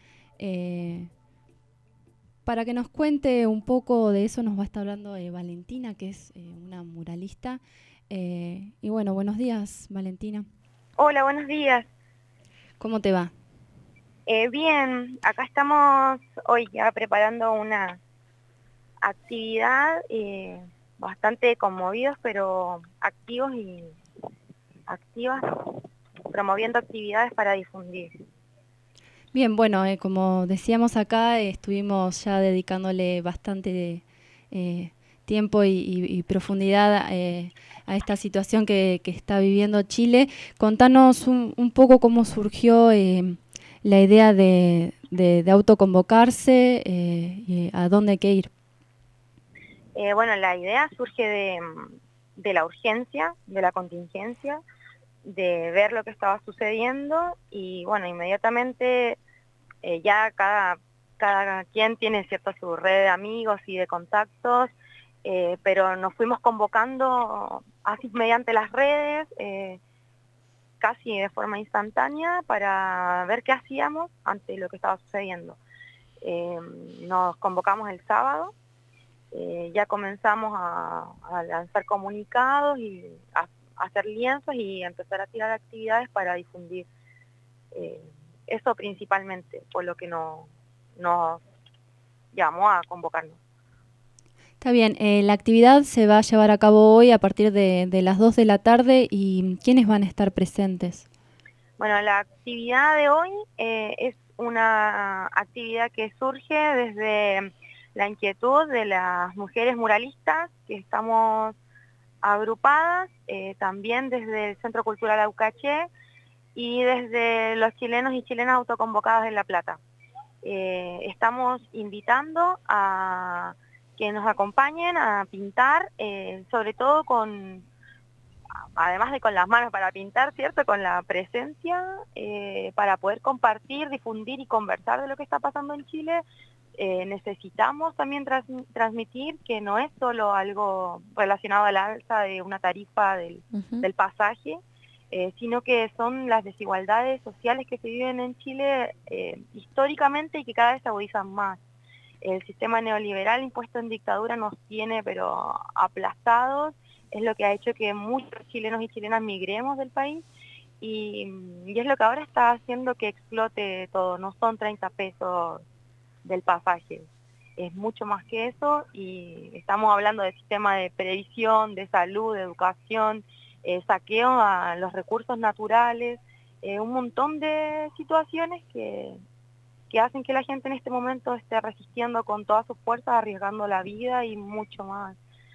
Para que nos cuente un poco de eso nos va a estar hablando Valentina, que es una muralista. Y bueno, buenos días, Valentina. Hola, buenos días. ¿Cómo te va? Bien, acá estamos hoy ya preparando una actividad, bastante conmovidos, pero activos y activas, promoviendo actividades para difundir. Bien, bueno, como decíamos acá, estuvimos ya dedicándole bastante tiempo y profundidad a esta situación que está viviendo Chile. Contanos un poco cómo surgió la idea de autoconvocarse y a dónde hay que ir. Bueno, la idea surge de la urgencia, de la contingencia, de ver lo que estaba sucediendo y bueno, inmediatamente ya cada quien tiene cierto su red de amigos y de contactos, pero nos fuimos convocando así mediante las redes, casi de forma instantánea, para ver qué hacíamos ante lo que estaba sucediendo. Nos convocamos el sábado, ya comenzamos a lanzar comunicados y a hacer lienzos y empezar a tirar actividades para difundir. Eso principalmente fue lo que nos llamó a convocarnos. Está bien, la actividad se va a llevar a cabo hoy a partir de las 2 de la tarde y ¿quiénes van a estar presentes? Bueno, la actividad de hoy es una actividad que surge desde la inquietud de las mujeres muralistas que estamos agrupadas, también desde el Centro Cultural Aucaché y desde los chilenos y chilenas autoconvocadas en La Plata. Estamos invitando a que nos acompañen a pintar, sobre todo además de con las manos para pintar, ¿cierto? Con la presencia, para poder compartir, difundir y conversar de lo que está pasando en Chile. Necesitamos también transmitir que no es solo algo relacionado al alza de una tarifa del pasaje, sino que son las desigualdades sociales que se viven en Chile históricamente y que cada vez se agudizan más. El sistema neoliberal impuesto en dictadura nos tiene pero aplastados, es lo que ha hecho que muchos chilenos y chilenas migremos del país y es lo que ahora está haciendo que explote todo. No son 30 pesos del pasaje, es mucho más que eso y estamos hablando de sistema de previsión, de salud, de educación, saqueo a los recursos naturales, un montón de situaciones que hacen que la gente en este momento esté resistiendo con todas sus fuerzas, arriesgando la vida y mucho más.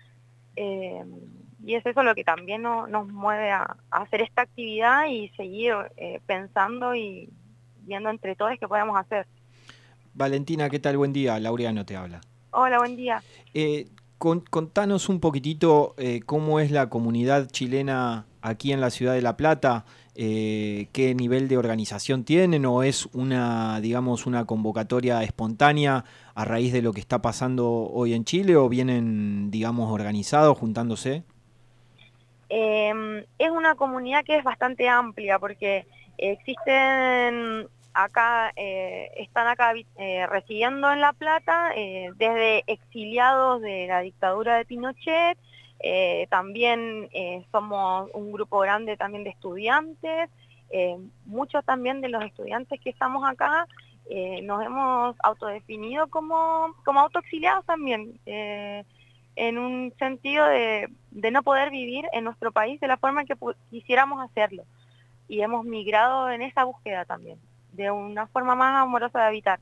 Y es eso lo que también nos mueve a hacer esta actividad y seguir pensando y viendo entre todos qué podemos hacer. Valentina, ¿qué tal? Buen día. Laureano te habla. Hola, buen día. Contanos un poquitito cómo es la comunidad chilena aquí en la ciudad de La Plata, qué nivel de organización tienen o es una convocatoria espontánea a raíz de lo que está pasando hoy en Chile o vienen, digamos, organizados, juntándose. Es una comunidad que es bastante amplia porque existen acá, están acá residiendo en La Plata desde exiliados de la dictadura de Pinochet, también somos un grupo grande también de estudiantes, muchos también de los estudiantes que estamos acá nos hemos autodefinido como autoexiliados también, en un sentido de no poder vivir en nuestro país de la forma en que quisiéramos hacerlo. Y hemos migrado en esa búsqueda también, de una forma más amorosa de habitar.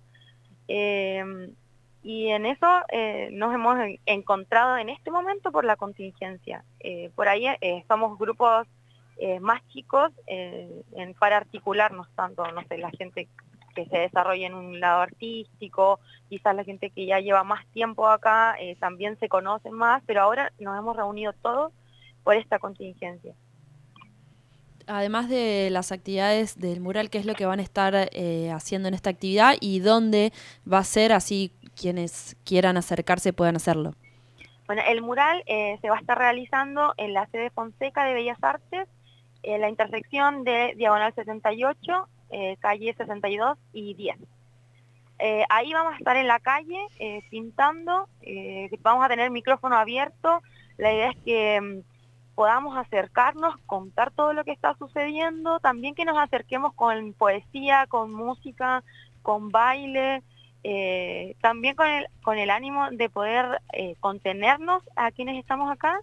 Y en eso nos hemos encontrado en este momento por la contingencia. Por ahí somos grupos más chicos para articularnos tanto, no sé, la gente que se desarrolla en un lado artístico, quizás la gente que ya lleva más tiempo acá también se conocen más, pero ahora nos hemos reunido todos por esta contingencia. Además de las actividades del mural, ¿qué es lo que van a estar haciendo en esta actividad y dónde va a ser, así quienes quieran acercarse puedan hacerlo? Bueno, el mural se va a estar realizando en la sede Fonseca de Bellas Artes, en la intersección de Diagonal 78, calle 62 y 10. Ahí vamos a estar en la calle pintando, vamos a tener micrófono abierto. La idea es que podamos acercarnos, contar todo lo que está sucediendo, también que nos acerquemos con poesía, con música, con baile, también con el ánimo de poder contenernos a quienes estamos acá,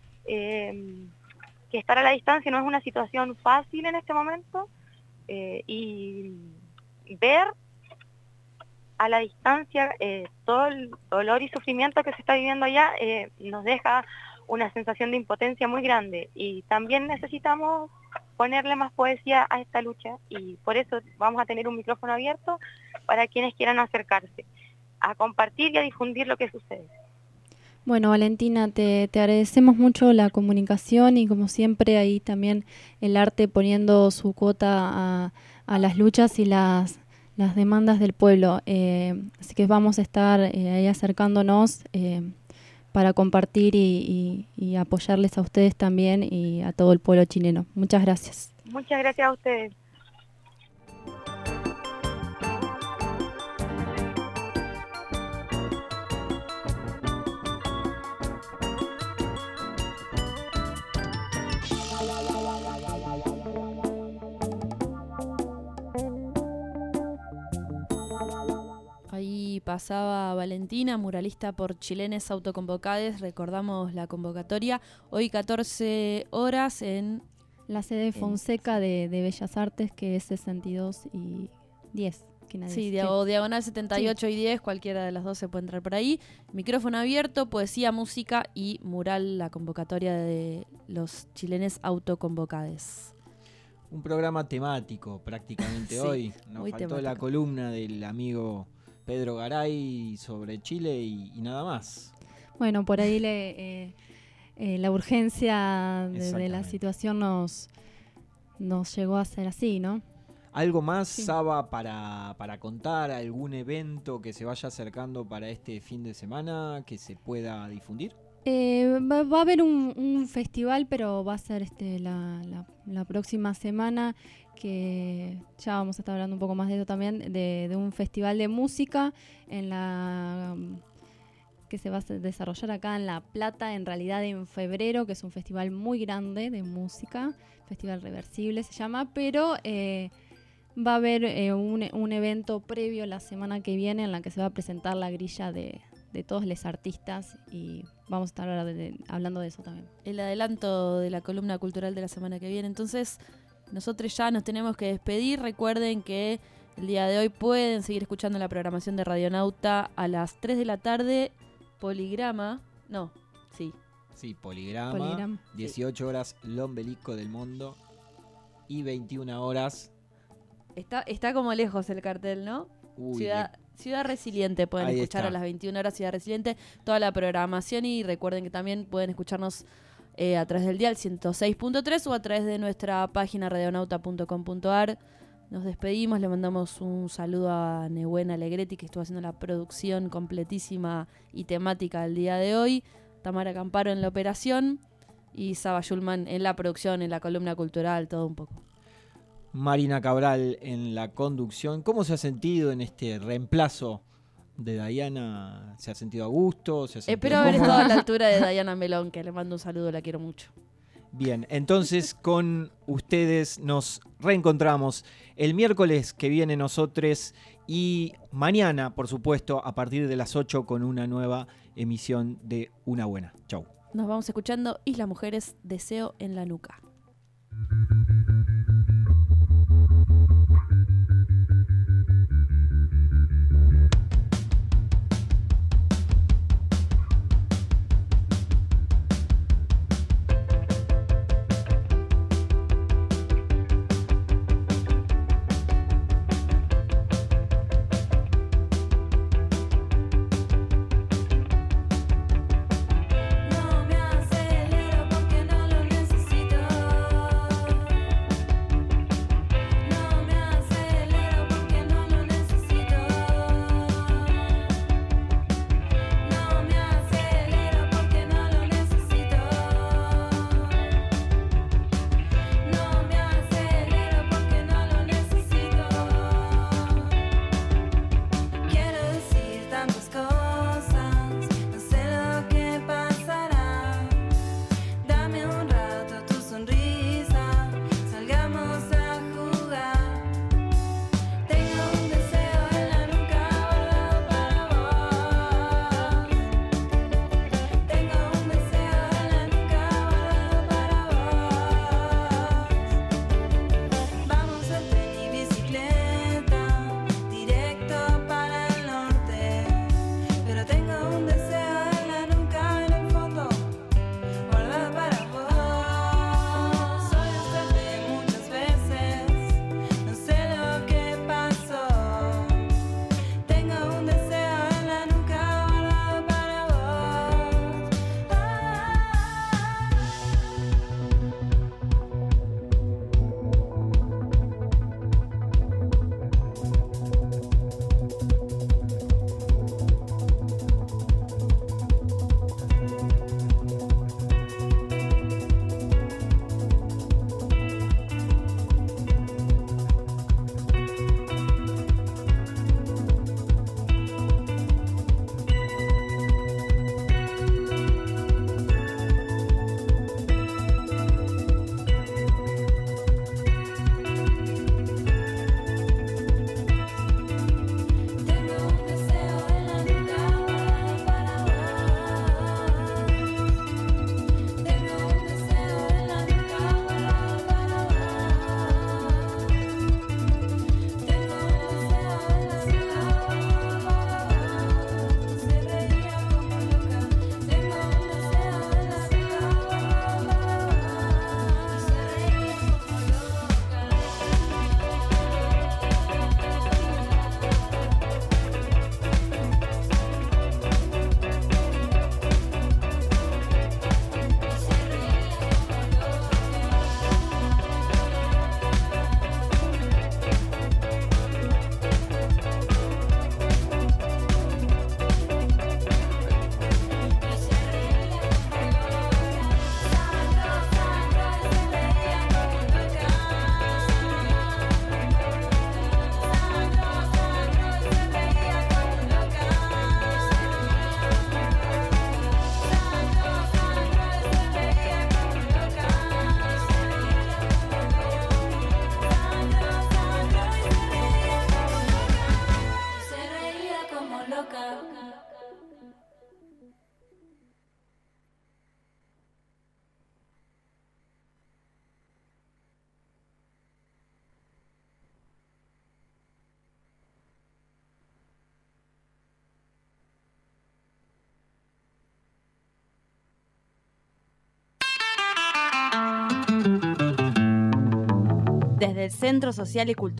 que estar a la distancia no es una situación fácil en este momento, y ver a la distancia todo el dolor y sufrimiento que se está viviendo allá nos deja una sensación de impotencia muy grande, y también necesitamos ponerle más poesía a esta lucha, y por eso vamos a tener un micrófono abierto para quienes quieran acercarse a compartir y a difundir lo que sucede. Bueno, Valentina, te agradecemos mucho la comunicación y como siempre ahí también el arte poniendo su cuota a las luchas y las demandas del pueblo. Así que vamos a estar ahí acercándonos para compartir y apoyarles a ustedes también y a todo el pueblo chileno. Muchas gracias. Muchas gracias a ustedes. Ahí pasaba Valentina, muralista por Chilenes Autoconvocades. Recordamos la convocatoria. Hoy 14 horas en la sede Fonseca de Bellas Artes, que es 62 y 10. Sí, o Diagonal 78 y 10, cualquiera de las dos se puede entrar por ahí. Micrófono abierto, poesía, música y mural, la convocatoria de los Chilenes Autoconvocades. Un programa temático prácticamente Sí, hoy. Nos muy faltó temático. la columna del amigo Pedro Garay sobre Chile y nada más. Bueno, por ahí la urgencia de la Exactamente. situación nos llegó a ser así, ¿no? ¿Algo más, Sí. Saba, para contar? ¿Algún evento que se vaya acercando para este fin de semana que se pueda difundir? Va a haber un festival, pero va a ser la próxima semana, que ya vamos a estar hablando un poco más de eso también, de un festival de música que se va a desarrollar acá en La Plata, en realidad en febrero, que es un festival muy grande de música, Festival Reversible se llama, pero va a haber un evento previo la semana que viene en la que se va a presentar la grilla de todos los artistas y vamos a estar hablando de eso también. El adelanto de la columna cultural de la semana que viene. Entonces, nosotros ya nos tenemos que despedir. Recuerden que el día de hoy pueden seguir escuchando la programación de Radionauta a las 3 de la tarde. Poligrama. No, sí. Sí, Poligrama. 18 horas, L'Ombelico del Mundo. Y 21 horas. Está como lejos el cartel, ¿no? Ciudad Resiliente, pueden Ahí escuchar está. a las 21 horas Ciudad Resiliente, toda la programación, y recuerden que también pueden escucharnos a través del dial 106.3 o a través de nuestra página radionauta.com.ar. Nos despedimos, le mandamos un saludo a Nehuen Alegretti, que estuvo haciendo la producción completísima y temática del día de hoy, Tamara Camparo en la operación. y Saba Schulman en la producción, en la columna cultural, todo un poco. Marina Cabral en la conducción. ¿Cómo se ha sentido en este reemplazo de Diana? ¿Se ha sentido a gusto? Espero haber estado a la altura de Diana Melón, que le mando un saludo, la quiero mucho. Bien, entonces con ustedes nos reencontramos el miércoles que viene nosotros y mañana, por supuesto, a partir de las 8 con una nueva emisión de Una Buena. Chau. Nos vamos escuchando Islas Mujeres, Deseo en la Nuca. Desde el Centro Social y Cultural